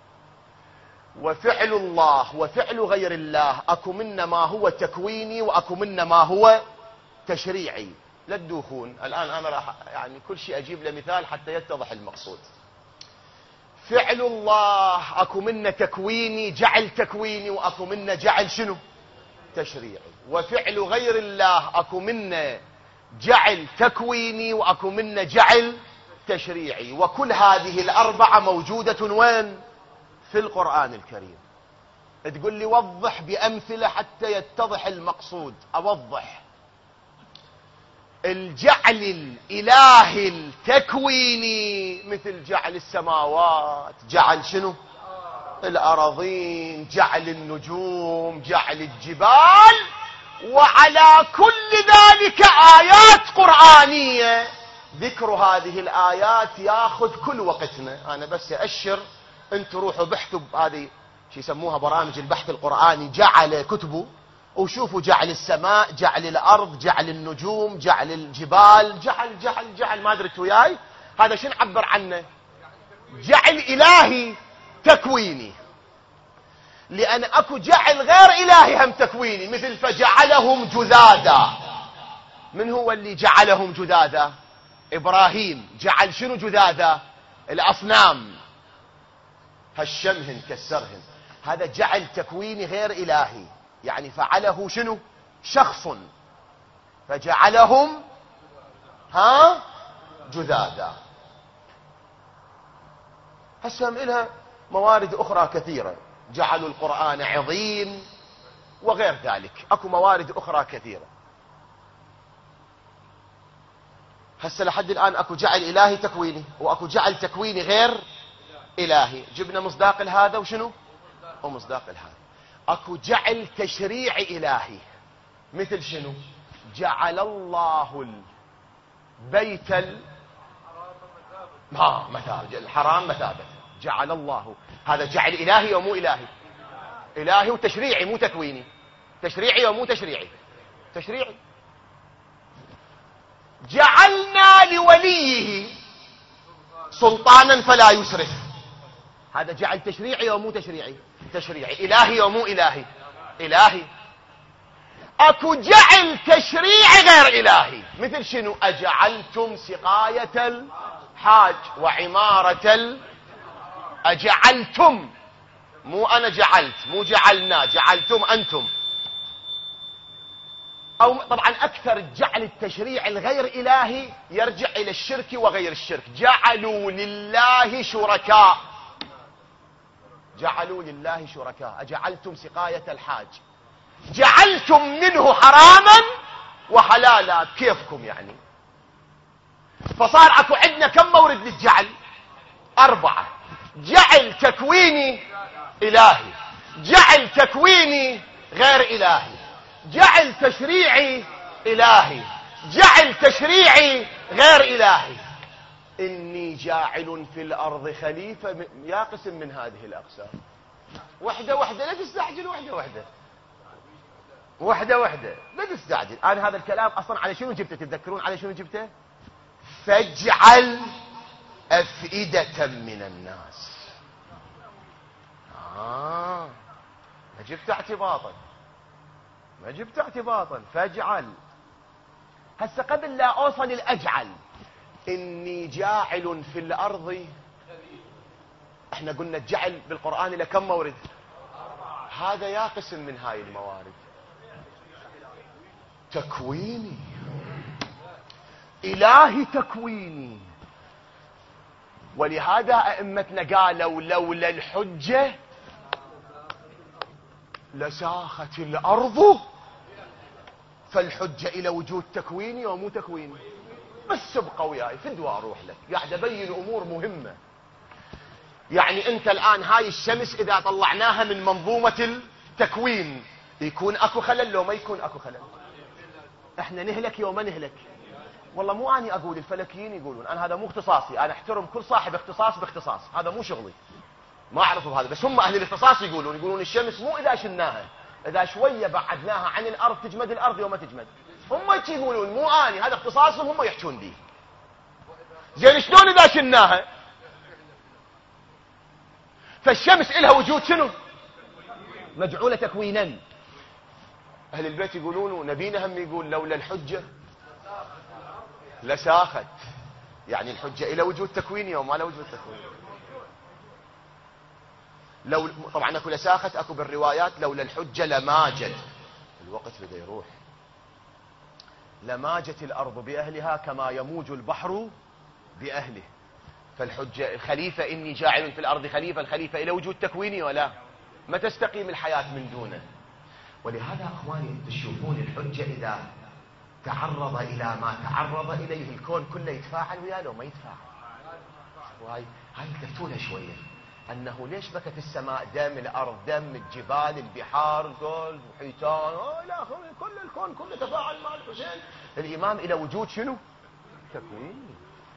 وفعل الله وفعل غير الله أكو منا ما هو تكويني، وأكو منا ما هو تشريعي. لا تدوخون الآن، أنا راح يعني كل شيء أجيب له مثال حتى يتضح المقصود. فعل الله أكو منا تكويني، جعل تكويني، وأكو منا جعل شنو؟ تشريعي. وفعل غير الله أكو منا جعل تكويني، وأكو منا جعل تشريعي. وكل هذه الأربعة موجودة وين؟ في القرآن الكريم. تقول لي وضح بأمثلة حتى يتضح المقصود. أوضح. الجعل الإلهي التكويني مثل جعل السماوات، جعل شنو؟ الأراضين، جعل النجوم، جعل الجبال، وعلى كل ذلك آيات قرآنية. ذكر هذه الآيات ياخذ كل وقتنا. أنا بس أشر، أنتوا روحوا بحثوا بهذه شو يسموها برامج البحث القرآني، جعل كتبوا وشوفوا جعل السماء، جعل الأرض، جعل النجوم، جعل الجبال، جعل جعل جعل. ما درت وياي هذا شو نعبر عنه؟ جعل إلهي تكويني. لأن أكو جعل غير إلهي هم تكويني، مثل فجعلهم جذاذا. من هو اللي جعلهم جذاذا؟ إبراهيم. جعل شنو جذاذا؟ الأصنام، هشمهن كسرهن. هذا جعل تكويني غير إلهي، يعني فعله شنو؟ شخص. فجعلهم جذاذا. هسه إلها موارد أخرى كثيرة. جعلوا القرآن عظيم وغير ذلك، أكو موارد أخرى كثيرة. هسه لحد الآن أكو جعل إلهي تكويني، وأكو جعل تكويني غير إلهي. جبنا مصداق لهذا وشنو؟ ومصداق لهذا. أكو جعل تشريعي إلهي، مثل شنو؟ جعل الله البيت الحرام مثابة. جعل الله، هذا جعل إلهي ومو إلهي؟ إلهي وتشريعي مو تكويني. تشريعي ومو تشريعي؟ تشريعي. جعلنا لوليه سلطانا فلا يسرف. هذا جعل تشريعي ومو تشريعي؟ تشريعي. إلهي ومو إلهي؟ إلهي. أكو جعل تشريعي غير إلهي، مثل شنو؟ أجعلتم سقاية الحاج وعمارة أجعلتم، مو أنا جعلت، مو جعلنا، جعلتم أنتم. أو طبعا أكثر الجعل التشريع الغير إلهي يرجع إلى الشرك وغير الشرك. جعلوا لله شركاء، جعلوا لله شركاء. أجعلتم سقاية الحاج، جعلتم منه حراما وحلالا كيفكم يعني. فصار أكو عندنا كم مورد للجعل؟ 4. جعل تكويني إلهي، جعل تكويني غير إلهي، جعل تشريعي إلهي، جعل تشريعي غير إلهي. إني جاعل في الأرض خليفة، يا قسم من هذه الأقسام. وحدة وحدة، لا تستعجل، وحدة وحدة، وحدة وحدة، لا تستعجل. أنا هذا الكلام أصلا على شنو جبته؟ تتذكرون على شنو جبته؟ فاجعل أفئدة من الناس. ما جبت اعتباطا، ما جبت اعتباطا. فاجعل. هسه قبل لا أوصل الأجعل، إني جاعل في الأرض. احنا قلنا الجعل بالقرآن إلى كم مورد؟ هذا يا قسم من هاي الموارد. تكويني، إلهي تكويني. ولهذا أئمتنا قالوا لولا الحجة لساخت الأرض. فالحجة إلى وجود تكويني ومو تكويني. بس ابقى وياي فد واروح لك، قاعد أبين أمور مهمة. يعني أنت الآن هاي الشمس إذا طلعناها من منظومة التكوين يكون أكو خلل لو ما يكون أكو خلل؟ احنا نهلك يوم ما نهلك. والله مو أني أقول، الفلكيين يقولون. أنا هذا مو اختصاصي، أنا أحترم كل صاحب اختصاص باختصاص، هذا مو شغلي، ما أعرف بهذا. بس هم أهل الاختصاص يقولون الشمس مو إذا شلناها، إذا شوية بعدناها عن الأرض تجمد الأرض يوم ما تجمد. هم يقولون، مو أني، هذا اختصاصهم، هم يحجون به. زين شلون إذا شلناها؟ فالشمس إلها وجود شنو؟ مجعولة تكوينا. أهل البيت يقولون، ونبينا هم يقول لولا الحجة لساخت. يعني الحجة إلى وجود تكويني وما لا وجود تكويني. لو طبعا اكو لساخت، اكو بالروايات لولا الحجة لماجت. الوقت بدا يروح. لماجت الأرض بأهلها كما يموج البحر بأهله. فالحجة الخليفة، إني جاعل في الأرض خليفة، الخليفة إلى وجود تكويني ولا ما تستقيم الحياة من دونه. ولهذا أخواني تشوفون الحجة إذا تعرض إلى ما تعرض إليه الكون كله يتفاعل وياه لو ما يتفاعل. هاي تفتونها شوية، أنه ليش بكت السماء دم، الأرض دم، الجبال، البحار، الجول، الحيتان، إلى آخره، كل الكون كله تفاعل مع الحسين الإمام إلى وجود شنو؟ تكوين.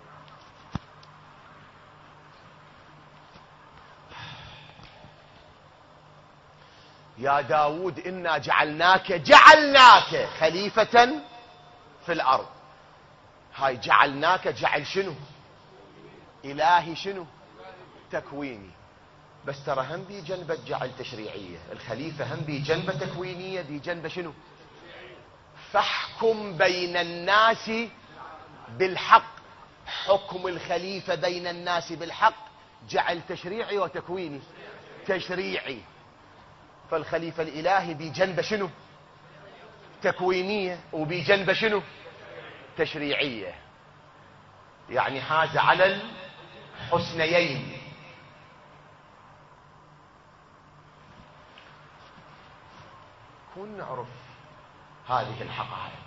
يا داود إنا جعلناك خليفة في الأرض. هاي جعلناك، جعل شنو؟ إلهي شنو؟ تكويني. بس ترى هم بي جنبة جعل تشريعية. الخليفة هم بي جنبة تكوينية، بي جنبة شنو؟ فاحكم بين الناس بالحق. حكم الخليفة بين الناس بالحق جعل تشريعي وتكويني. تشريعي. فالخليفة الإلهي بجنب شنو؟ تكوينية، وبجنب شنو؟ تشريعية. يعني حاز على الحسنيين. كون نعرف هذه الحقائق،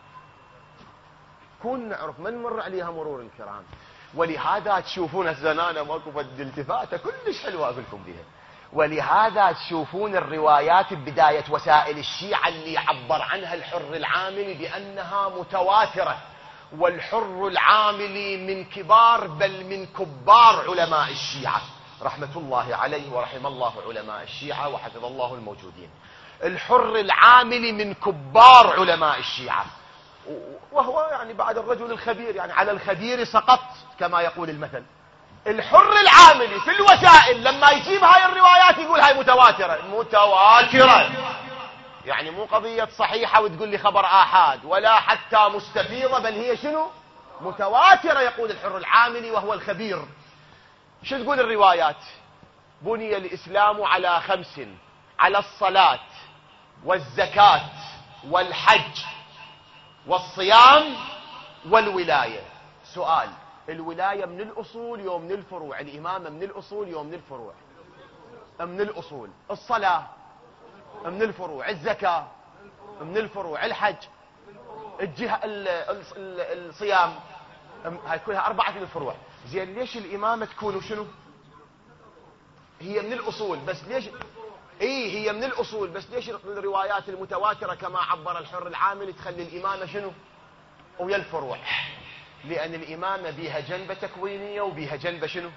كون نعرف، ما نمر عليها مرور الكرام. ولهذا تشوفون الزنانة ماكو فد التفاتة كلش حلوة أقول لكم بها. ولهذا تشوفون الروايات ببداية وسائل الشيعة اللي يعبر عنها الحر العاملي بأنها متواترة. والحر العاملي من كبار بل من كبار علماء الشيعة رحمة الله عليه، ورحم الله علماء الشيعة وحفظ الله الموجودين. الحر العاملي من كبار علماء الشيعة، وهو يعني بعد الرجل الخبير، يعني على الخبير سقط كما يقول المثل. الحر العاملي في الوسائل لما يجيب هاي الروايات يقول هاي متواترة. يعني مو قضية صحيحة وتقول لي خبر آحاد، ولا حتى مستفيضة، بل هي شنو؟ متواترة، يقول الحر العاملي وهو الخبير. شو تقول الروايات؟ بني الإسلام على 5: على الصلاة والزكاة والحج والصيام والولاية. سؤال: الولاية من الأصول يوم من الفروع، الإمامة من الأصول يوم من الفروع. من الأصول. الصلاة من الفروع، الزكاة من الفروع، الحج، الجهة، الصيام، هاي كلها 4 من الفروع. زين ليش الإمامة تكون شنو؟ هي من الأصول، بس ليش هي من الأصول، بس ليش الروايات المتواترة كما عبر الحر العامل تخلي الإمامة شنو ويا الفروع؟ لأن الإمامة بيها جنبة تكوينية وبيها جنبة شنو.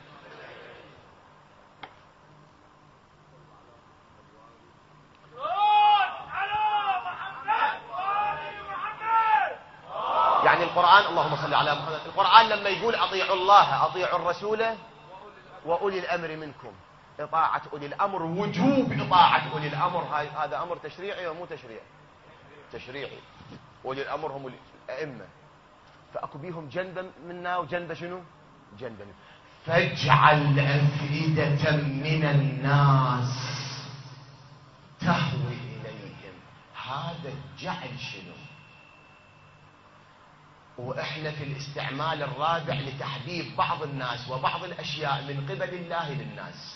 يعني القرآن، اللهم صل على محمد، القرآن لما يقول أطيعوا الله أطيعوا الرسول وأولي الأمر منكم، إطاعة أولي الأمر وجوب إطاعة أولي الأمر، هذا أمر تشريعي ومو تشريعي؟ تشريعي. أولي الأمر هم الأئمة، فأكو بيهم جنبا منا وجنبا شنو؟ جنبا. فاجعل أفئدة من الناس تهوي إليهم، هذا الجعل شنو؟ وإحنا في الاستعمال الرابع لتحبيب بعض الناس وبعض الأشياء من قبل الله للناس.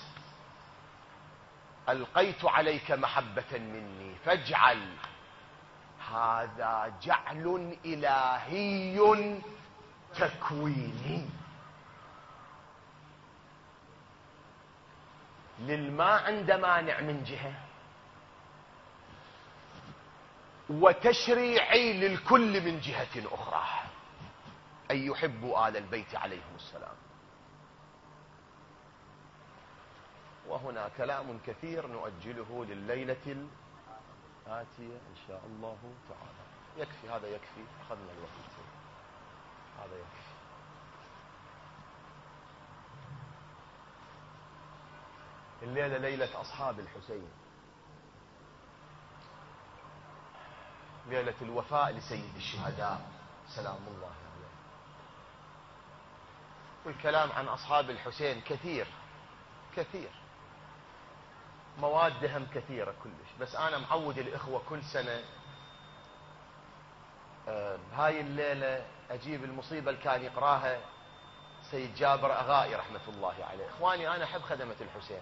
ألقيت عليك محبة مني فاجعل، هذا جعل إلهي تكويني. للماء عند مانع من جهة، وتشريعي للكل من جهة أخرى، أن يحبوا آل البيت عليهم السلام. وهنا كلام كثير نؤجله لليلة الآتية إن شاء الله تعالى. يكفي هذا، يكفي، أخذنا الوقت، هذا يكفي. الليلة ليلة أصحاب الحسين، ليلة الوفاء لسيد الشهداء سلام الله عليه. والكلام عن أصحاب الحسين كثير كثير، موادهم كثيرة كلش، بس أنا معود الإخوة كل سنة هاي الليلة أجيب المصيبة اللي كان يقراها سيد جابر أغائي رحمة الله عليه. إخواني أنا أحب خدمة الحسين،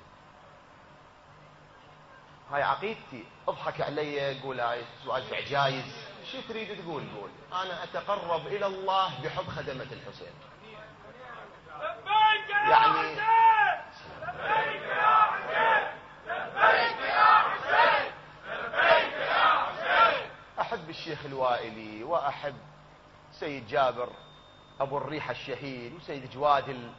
هاي عقيدتي. اضحك علي قول هاي سؤال جايز، شو تريد تقول؟ قول. أنا أتقرب إلى الله بحب خدمة الحسين. يعني أحب الشيخ الوائلي، وأحب سيد جابر أبو الريحة الشهيد، وسيد جواد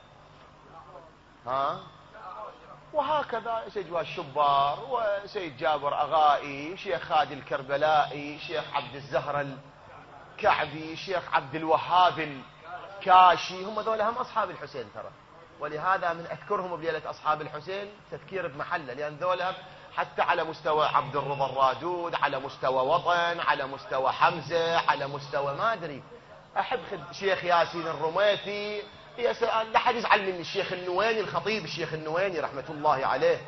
وهكذا سيد جواد الشبار، وسيد جابر أغائي، شيخ خالد الكربلائي، شيخ عبد الزهر الكعبي، شيخ عبد الوهاب الكاشي، هم ذولا هم أصحاب الحسين ترى. ولهذا من أذكرهم بليلة أصحاب الحسين تذكير بمحله، لأن ذولا حتى على مستوى عبد الرضا الرادود، على مستوى وطن، على مستوى حمزة، على مستوى ما أدري. أحب شيخ ياسين الرميثي، لا حد يزعل مني، الشيخ النويني الخطيب، الشيخ النويني رحمة الله عليه.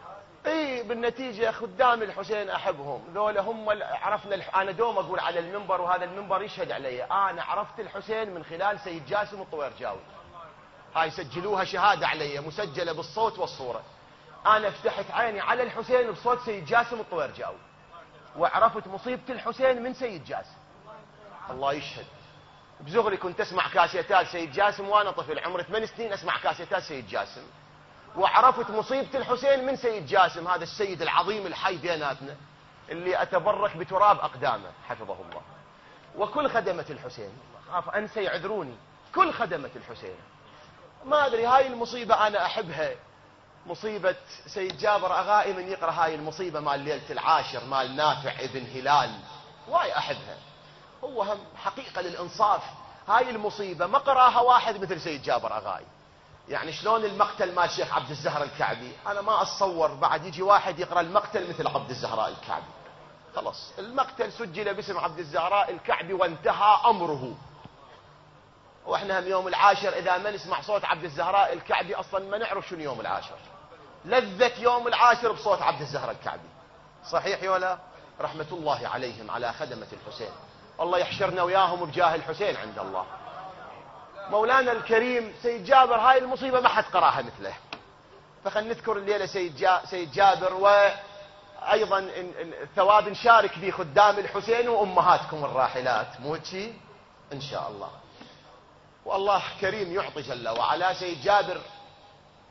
بالنتيجة خدام الحسين أحبهم، ذولا هم عرفنا. أنا دوم أقول على المنبر، وهذا المنبر يشهد علي، أنا عرفت الحسين من خلال سيد جاسم الطويرجاوي. هاي سجلوها شهادة علي مسجلة بالصوت والصورة. أنا فتحت عيني على الحسين بصوت سيد جاسم الطويرجاوي، وعرفت مصيبة الحسين من سيد جاسم. الله يشهد. بزغري كنت أسمع كاسيتات سيد جاسم وأنا طفل عمري 8 سنين، أسمع كاسيتات سيد جاسم، وعرفت مصيبة الحسين من سيد جاسم، هذا السيد العظيم الحي بيناتنا اللي أتبرك بتراب أقدامه حفظه الله. وكل خدمة الحسين، خاف أنسى يعذروني، كل خدمة الحسين. ما أدري هاي المصيبة أنا أحبها، مصيبة سيد جابر أغائي. من يقرأ هاي المصيبة مال ليلة العاشر مال نافع ابن هلال، واي أحبها. هو هم حقيقة للإنصاف، هاي المصيبة ما قراها واحد مثل سيد جابر أغائي. يعني شلون المقتل مال شيخ عبد الزهراء الكعبي، أنا ما أتصور بعد يجي واحد يقرأ المقتل مثل عبد الزهراء الكعبي. خلاص المقتل سجل باسم عبد الزهراء الكعبي وانتهى أمره. وإحنا هم يوم العاشر إذا ما نسمع صوت عبد الزهراء الكعبي أصلا ما نعرف شنو يوم العاشر. لذة يوم العاشر بصوت عبد الزهراء الكعبي. صحيح ولا؟ رحمة الله عليهم على خدمة الحسين، الله يحشرنا وياهم بجاه الحسين عند الله. مولانا الكريم سيد جابر هاي المصيبة ما حد قراها مثله، فخلنا نذكر الليلة سيد جابر، وأيضا الثواب نشارك به خدام الحسين وأمهاتكم الراحلات، مو هيك إن شاء الله. والله كريم يعطي جل وعلا. سيد جابر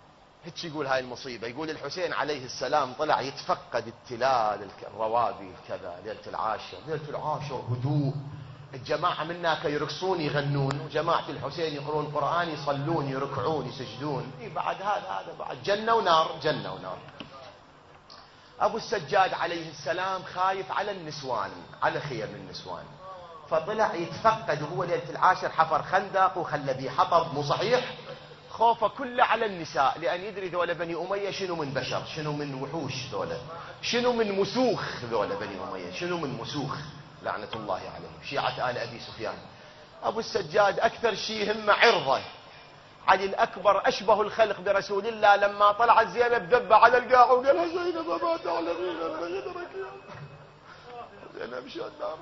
هيك يقول هاي المصيبة. يقول الحسين عليه السلام طلع يتفقد التلال الروابي كذا ليلة العاشر. ليلة العاشر هدوء، الجماعة منك يرقصون يغنون، وجماعة الحسين يقرون قرآن يصلون يركعون يسجدون. بعد هذا بعد جنة ونار، جنة ونار. أبو السجاد عليه السلام خايف على النسوان، على خيم النسوان، فطلع يتفقد وهو ليلة العاشر، حفر خندق وخلى بيه حطب، مو صحيح؟ خوفه كله على النساء، لأن يدري ذولا بني أمية شنو من بشر، شنو من وحوش ذولا، شنو من مسوخ ذولا بني أمية، شنو من مسوخ لعنة الله عليهم، شيعة آل أبي سفيان. أبو السجاد أكثر شيء هم عرضه. علي الأكبر أشبه الخلق برسول الله، لما طلعت زينب دب على القاع وقالها زينب ما تعلمين أن غدرك يا زينب شو النار.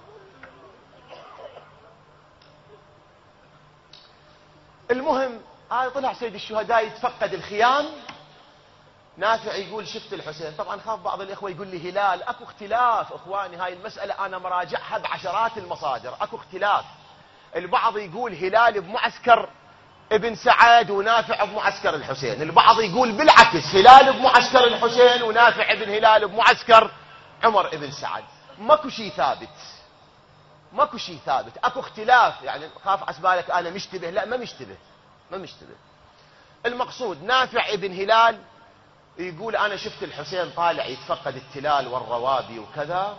المهم طلع سيد الشهداء يتفقد الخيام. نافع يقول شفت الحسين. طبعا خاف بعض الإخوة يقول لي هلال، أكو اختلاف إخواني، هاي المسألة أنا مراجعها بعشرات المصادر، أكو اختلاف. البعض يقول هلال بمعسكر ابن سعد ونافع بمعسكر الحسين، البعض يقول بالعكس هلال بمعسكر الحسين ونافع ابن هلال بمعسكر عمر ابن سعد. ماكو شيء ثابت، ماكو شيء ثابت، اكو اختلاف. يعني خاف عسبالك انا مشتبه، لا ما مشتبه، ما مشتبه. المقصود نافع ابن هلال يقول انا شفت الحسين طالع يتفقد التلال والروابي وكذا.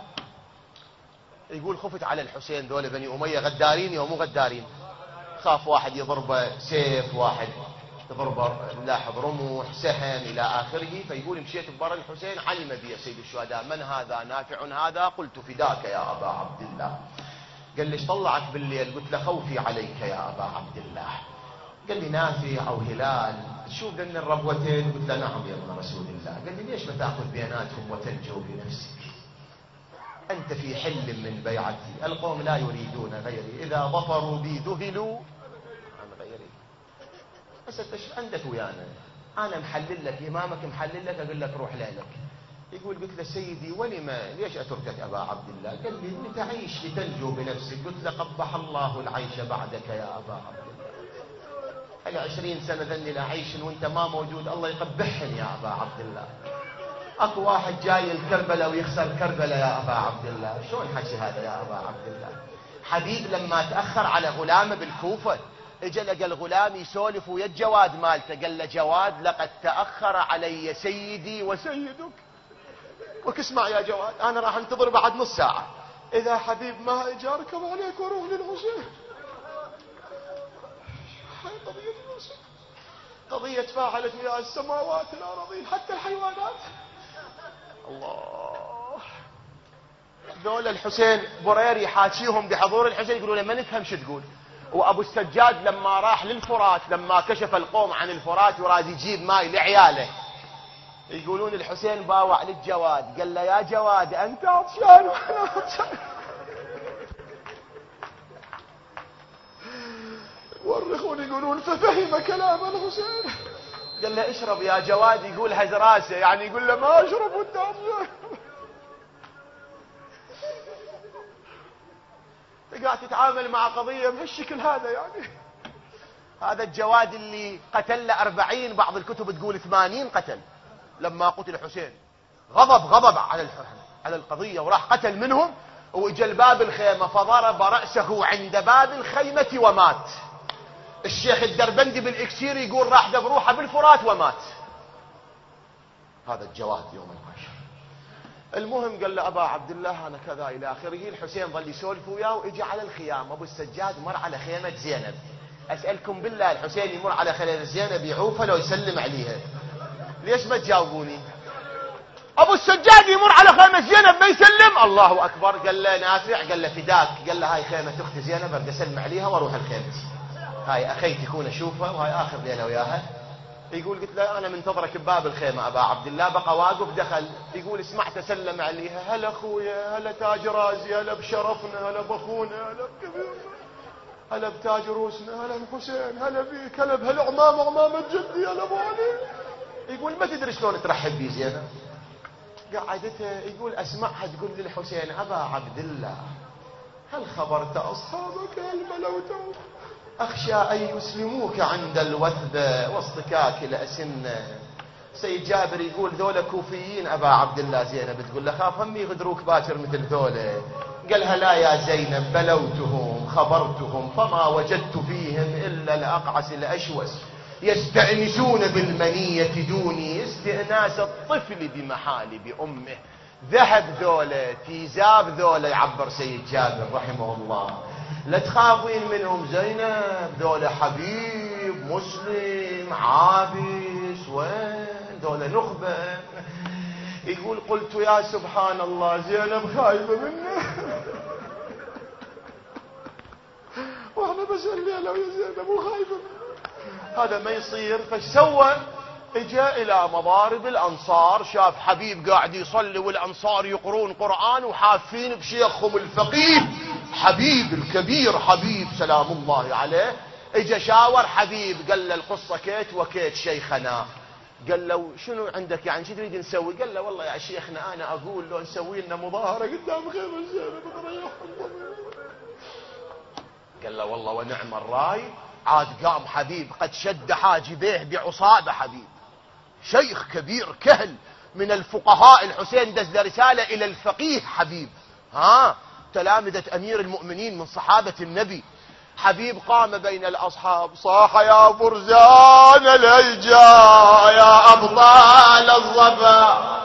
يقول خفت على الحسين، ذول بني اميه غدارين يوم مو غدارين، خاف واحد يضربه سيف، واحد يضربه لاحظ رمح سهم الى اخره. فيقول مشيت ببر الحسين، علم بي سيد الشهداء من هذا؟ نافع هذا. قلت فداك يا ابا عبد الله. قال لي ايش طلعك بالليل؟ قلت له خوفي عليك يا ابا عبد الله. قال لي نافع او هلال تشوف ذن الربوتين؟ قلت له نعم يا ابن رسول الله. قال لي ليش ما تاخذ بيناتهم وتنجو بنفسك؟ أنت في حل من بيعتي، القوم لا يريدون غيري، إذا ظفروا بي ذهلوا عن غيري. بس أنت عندك ويانا، أنا محلل لك، إمامك محلل لك، أقول لك روح ليلك. يقول قلت له سيدي ولما ليش أتركك أبا عبد الله؟ قال لي لتعيش لتنجو بنفسك. قلت له قبح الله العيش بعدك يا أبا عبد الله. هل 20 سنة ذني لا عيش وانت ما موجود، الله يقبحني يا أبا عبد الله. اكو واحد جاي الكربلاء ويخسر كربلاء يا ابا عبد الله، شلون حكي هذا يا ابا عبد الله؟ حبيب لما تاخر على غلامه بالكوفه، اجى لقى الغلام يسولف ويا الجواد مالته، قال له جواد لقد تاخر علي سيدي وسيدك. وك اسمع يا جواد، انا راح انتظر بعد نص ساعه، اذا حبيب ما اجى اركب عليك واروح للحسين. هاي قضيه الحسين، قضيه تفاعلت ويا السماوات الارضين حتى الحيوانات. الله. ذول الحسين بريري حاشيهم بحضور الحسين، يقولون ما نفهم شو تقول. وابو السجاد لما راح للفرات، لما كشف القوم عن الفرات وراد يجيب ماي لعياله، يقولون الحسين باوع للجواد، قال له يا جواد انت عطشان وانا عطشان. ورخون يقولون ففهم كلام الحسين، قال له اشرب يا جواد، يقول هز راسه، يعني يقول له ما اشرب وانت عطشان. قاعد تتعامل مع قضية بهالشكل هذا. يعني هذا الجواد اللي قتل له 40، بعض الكتب تقول 80 قتل لما قتل الحسين، غضب على القضية وراح قتل منهم، واجى الباب الخيمة فضرب رأسه عند باب الخيمة ومات. الشيخ الدربندي بالاكسير يقول راح دب روحه بالفرات ومات. هذا الجواد يوم العاشر. المهم قال له ابا عبد الله انا كذا الى اخره. الحسين ظل يسولف وياه واجى على الخيام. ابو السجاد مر على خيمه زينب. اسالكم بالله الحسين يمر على خيمه زينب يعوفها لو يسلم عليها؟ ليش ما تجاوبوني؟ ابو السجاد يمر على خيمه زينب ما يسلم؟ الله اكبر. قال له نافع، قال له فداك، قال له هاي خيمه اختي زينب ابدا اسلم عليها واروح الخيمتي، هاي اخيتي يكون اشوفها وهاي اخر ليله وياها. يقول قلت له انا منتظرك بباب الخيمه ابا عبد الله. بقى واقف دخل، يقول سمعت اسلم عليها، هلا اخويا، هلا تاج راسي، هلا بشرفنا، هلا باخونا، هلا بكبيرنا، هلا بتاج روسنا، هلا بحسين، هلا بيك، هلا بهالعمام عمامة جدي، هلا ابو علي. يقول ما تدري شلون ترحب بي زينب. قعدتها يقول اسمعها تقول للحسين ابا عبد الله هل خبرت اصحابك هل ملوتهم؟ اخشى ان يسلموك عند الوثبة واصطكاك الاسنة سيد جابر يقول ذولا كوفيين أبا عبد الله. زينب تقول له خاف هم يغدروك باكر مثل ذولا. قالها لا يا زينب بلوتهم خبرتهم فما وجدت فيهم إلا الأقعس الأشوس يستأنسون بالمنية دوني استئناس الطفل بمحالب أمه. ذهب ذولا تيزاب ذولا، يعبر سيد جابر رحمه الله. لا تخافين منهم زينب، ذولا حبيب مسلم عابس، وين ذولا نخبة. يقول قلت يا سبحان الله زينب خايفة منه وانا بسأل لو يا زينب وخايفة منه، هذا ما يصير. فسوى اجا الى مضارب الانصار، شاف حبيب قاعد يصلي والانصار يقرون قرآن وحافين بشيخهم الفقيه حبيب الكبير حبيب سلام الله عليه. اجا شاور حبيب قال له القصة كيت وكيت شيخنا. قال له شنو عندك يعني شو تريد نسوي؟ قال له والله يا شيخنا انا اقول له نسوي لنا مظاهرة قدام خيمة زينب تريحهم. قال له والله ونعم الراي. عاد قام حبيب قد شد حاجبيه بعصابة. حبيب شيخ كبير كهل من الفقهاء، الحسين دز رسالة الى الفقيه حبيب، تلامذة امير المؤمنين من صحابة النبي. حبيب قام بين الاصحاب صاح يا فرزان الهيجا يا ابطال الظفا،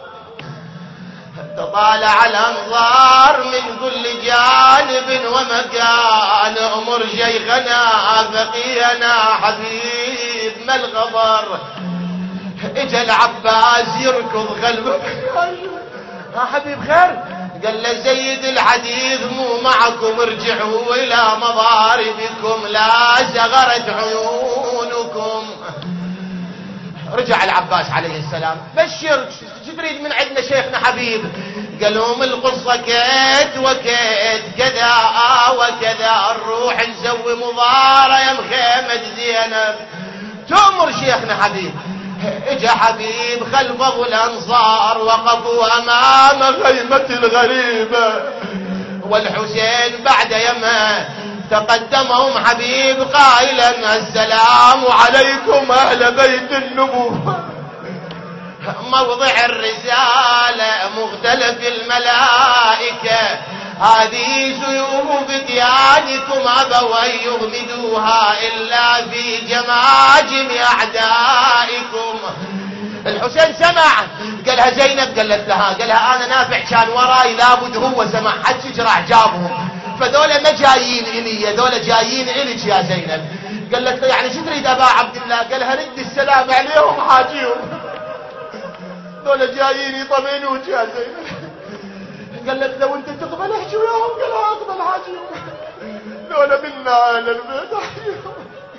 تطالع الانظار من كل جانب ومكان، امر شيخنا فقيهنا حبيب ما الخبر. اجا العباس يركض خلفه حبيب خير؟ قال له سيد الحديث مو معكم، ارجعوا الى مضاربكم لا زغرت عيونكم. رجع العباس عليه السلام بشر شو تريد من عندنا شيخنا حبيب؟ قال لهم القصة كيت وكيت كذا وكذا، نروح نسوي مظاهرة يا مخيمة زينب تؤمر شيخنا حبيب. اجا حبيب خلفه الانصار وقفوا امام خيمة الغريبة، والحسين بعد يمه تقدمهم حبيب قائلا السلام عليكم اهل بيت النبوة، موضع الرسالة مختلف الملائكة، هذه سيوف فتيانكم أبوا أن يغمدوها إلا في جماجم أعدائكم. الحسين سمع قالها زينب قالت لها قالها أنا نافع كان وراي لابد هو سمع حد شجرة جابهم، فذولا ما جايين إلي ذولا جايين إليك يا زينب. قالت له يعني شو تريد أبا عبد الله؟ قالها رد السلام عليهم حاجيهم ذولا جايين يطمئنوك يا زينب. قالت لو انت تقبل احكي وياهم. قالها اقبل حاجيهم ذولا منا اهل البيت احكيهم.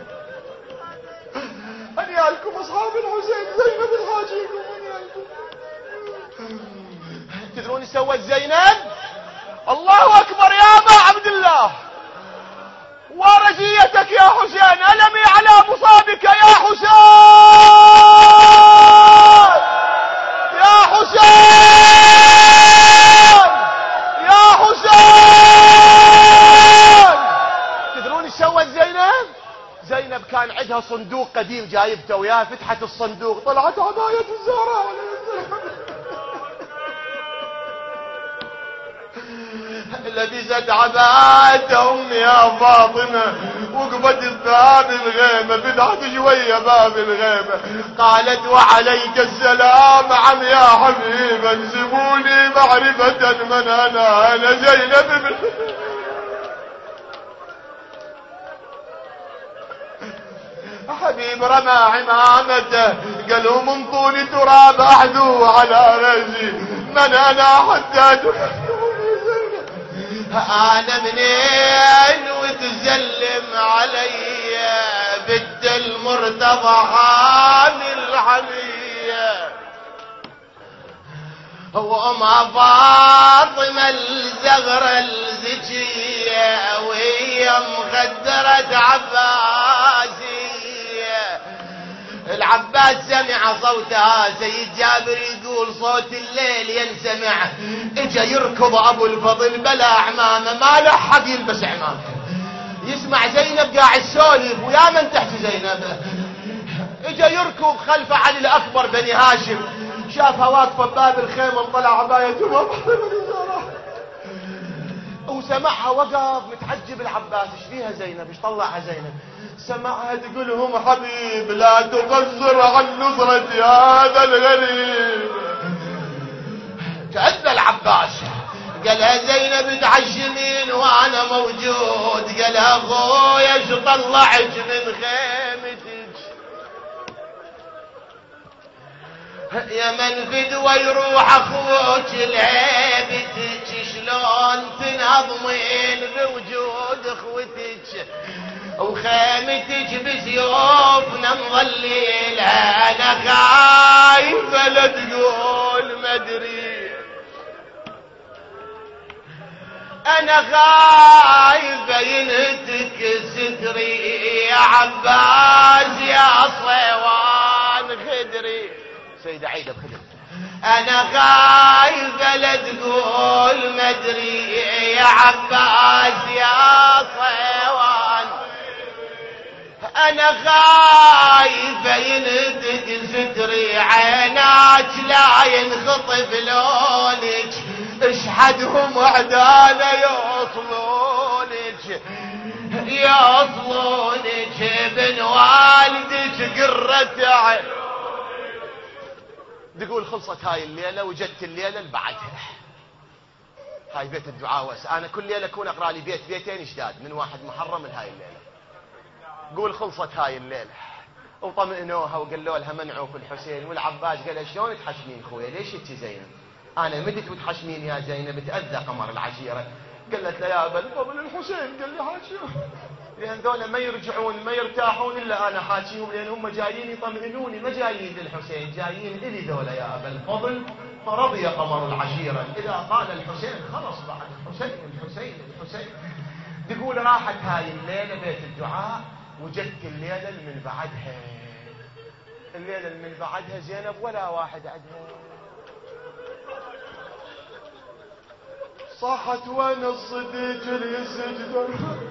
انيالكم اصحاب الحسين زينب الحاجيكم انيالكم. تدرون سوت زينب؟ الله اكبر يا ابا عبد الله، ورزيتك يا حسين، ألمي على مصابك يا حسين يا حسين يا حسين. تدرون ايش سوت زينب؟ زينب كان عندها صندوق قديم جايبته وياها، فتحت الصندوق طلعت عباية الزهراء عليه السلام لبست عباية أمي يا فاطمة، وقفت بباب الغيمة، فتحت شوية باب الغيمة، قالت وعليك السلام عم يا حبيب، انسبوني معرفة من أنا زينب حبيب رمى عمامته قالوا من طول تراب أحذو على رأسي، من أنا حتى أنا منين وتسلم علي بنت المرتضى حامي الحمية، وأم فاطمة الزغرة الزكية وهي مخدرة عباسية. العباس سمع صوتها، سيد جابر يقول صوت الليل ينسمع، اجا يركض ابو الفضل بلا عمامه، ما لحق يلبس عمامه، يسمع زينب قاعد تسولف ويا من تحت زينب، اجا يركض خلف علي الأكبر بني هاشم، شافها واقفة بباب الخيمة مطلع عبايته وسمعها وقف متعجب العباس. ايش فيها زينب؟ ايش طلعها زينب؟ سمعها تقولهم حبيب لا تقصر عن نصرة هذا الغريب. تأذى العباس، قالها زينب تعجمين وانا موجود. قالها اخويا ايش طلعك من خيمتك؟ يا من فدوى يروح اخوك لعيبتك، شلون تنظمين بوجود اخوتك وخيمتك بسيوفنا مظليل. انا خايفه لا تقول ما ادري، انا خايفه ينهتك ستري يا عباس يا صيوان خدري. سيدة عيدة بخدر. انا خايفه لا تقول ما ادري يا عباس يا صيوان، انا خايفه ينهتك ستري عيناك لا ينخطف لونك، اشحدهم اعدانا يوصلونك ابن والدك قرة عين. تقول خلصت هاي الليلة وجدت الليلة اللي بعدها. هاي بيت الدعاء انا كل ليلة اكون اقرا لي بيتين جداد من 1 محرم لهاي الليلة. قول خلصت هاي الليلة وطمئنوها وقالوا لها منعوك الحسين. والعباس قال شلون تحشمين خويا؟ ليش انت زينب؟ انا مدت وتحشمين يا زينب؟ تأذى قمر العشيرة. قالت له يا ابا الفضل الحسين قال لي حاشيهم، لان ذولا ما يرجعون ما يرتاحون الا انا حاشيهم، لان هم جايين يطمئنوني ما جايين للحسين، جايين الي ذولا يا ابا الفضل. فرضي قمر العشيرة. اذا قال الحسين خلص بعد الحسين الحسين الحسين. تقول راحت هاي الليلة بيت الدعاء وجدت الليلة اللي من بعدها. الليلة اللي من بعدها زينب ولا واحد عدها. صاحت وانا الصديق اللي يسجد،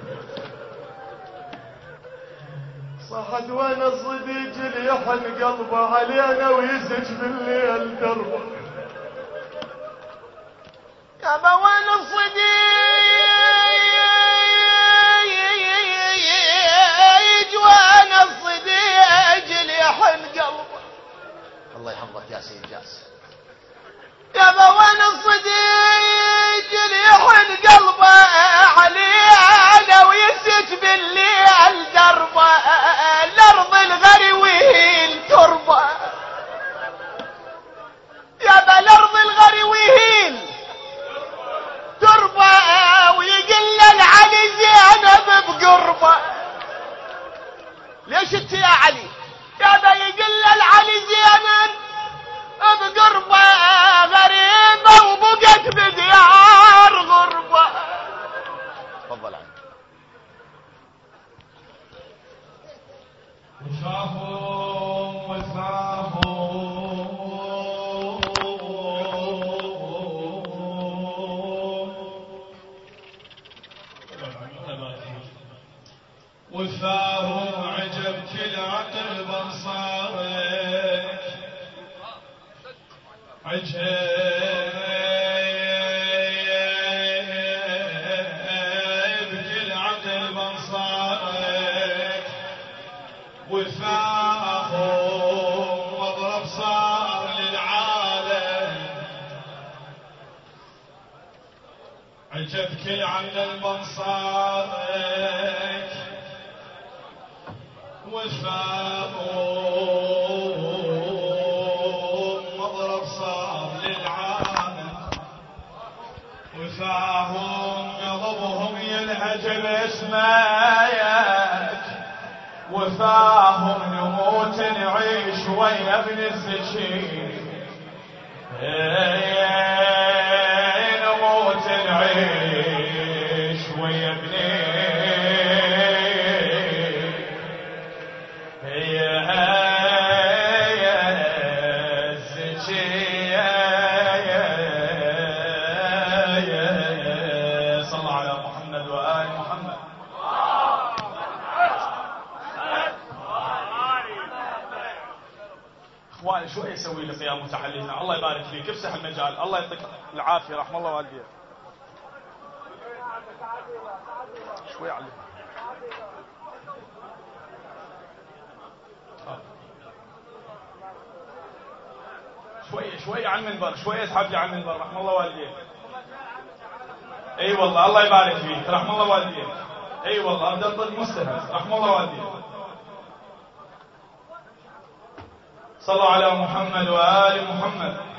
صاحت وانا الصديق اللي يحن قلبه علينا ويسج بالليل دربه. يابا وين الصديق وانا الصديق اللي يحن قلبه. الله يحفظك يا سيد جاس. يابا وين الصديق اللي يحن قلبه علينا ويسج بالليل دربه. الارض الغريوين تربه. يابا الارض الغريوين تربه ويقل العلي زينب بقربه. ليش انت يا علي؟ يابا يقل العلي زينب بقربه غريبه وبقت بديار غربه. تفضل عنك. وشافوا وثاروا عجب كل عقل بنصارك عجب كل عقل بنصارك. وثاهم مضرب صار للعالم عجب كل عقل بنصارك. وثاهم مضرب صار للعالم. وثاهم قلبهم ينهج باسمايك. وثاهم نموت نعيش ويا ابن السكين. نموت نعيش ويا ابن اخواني شو يسوي لي قيام متعلمنا؟ الله يبارك فيك، افسح المجال، الله يعطيك العافيه، رحم الله والديك. شوي علي شوي على المنبر، شوي اسحب لي على المنبر، رحم الله والديك. اي والله الله يبارك فيك، رحم الله والديك. اي والله هذا الطريق مستهز، رحم الله والديك. صلوا على محمد وآل محمد.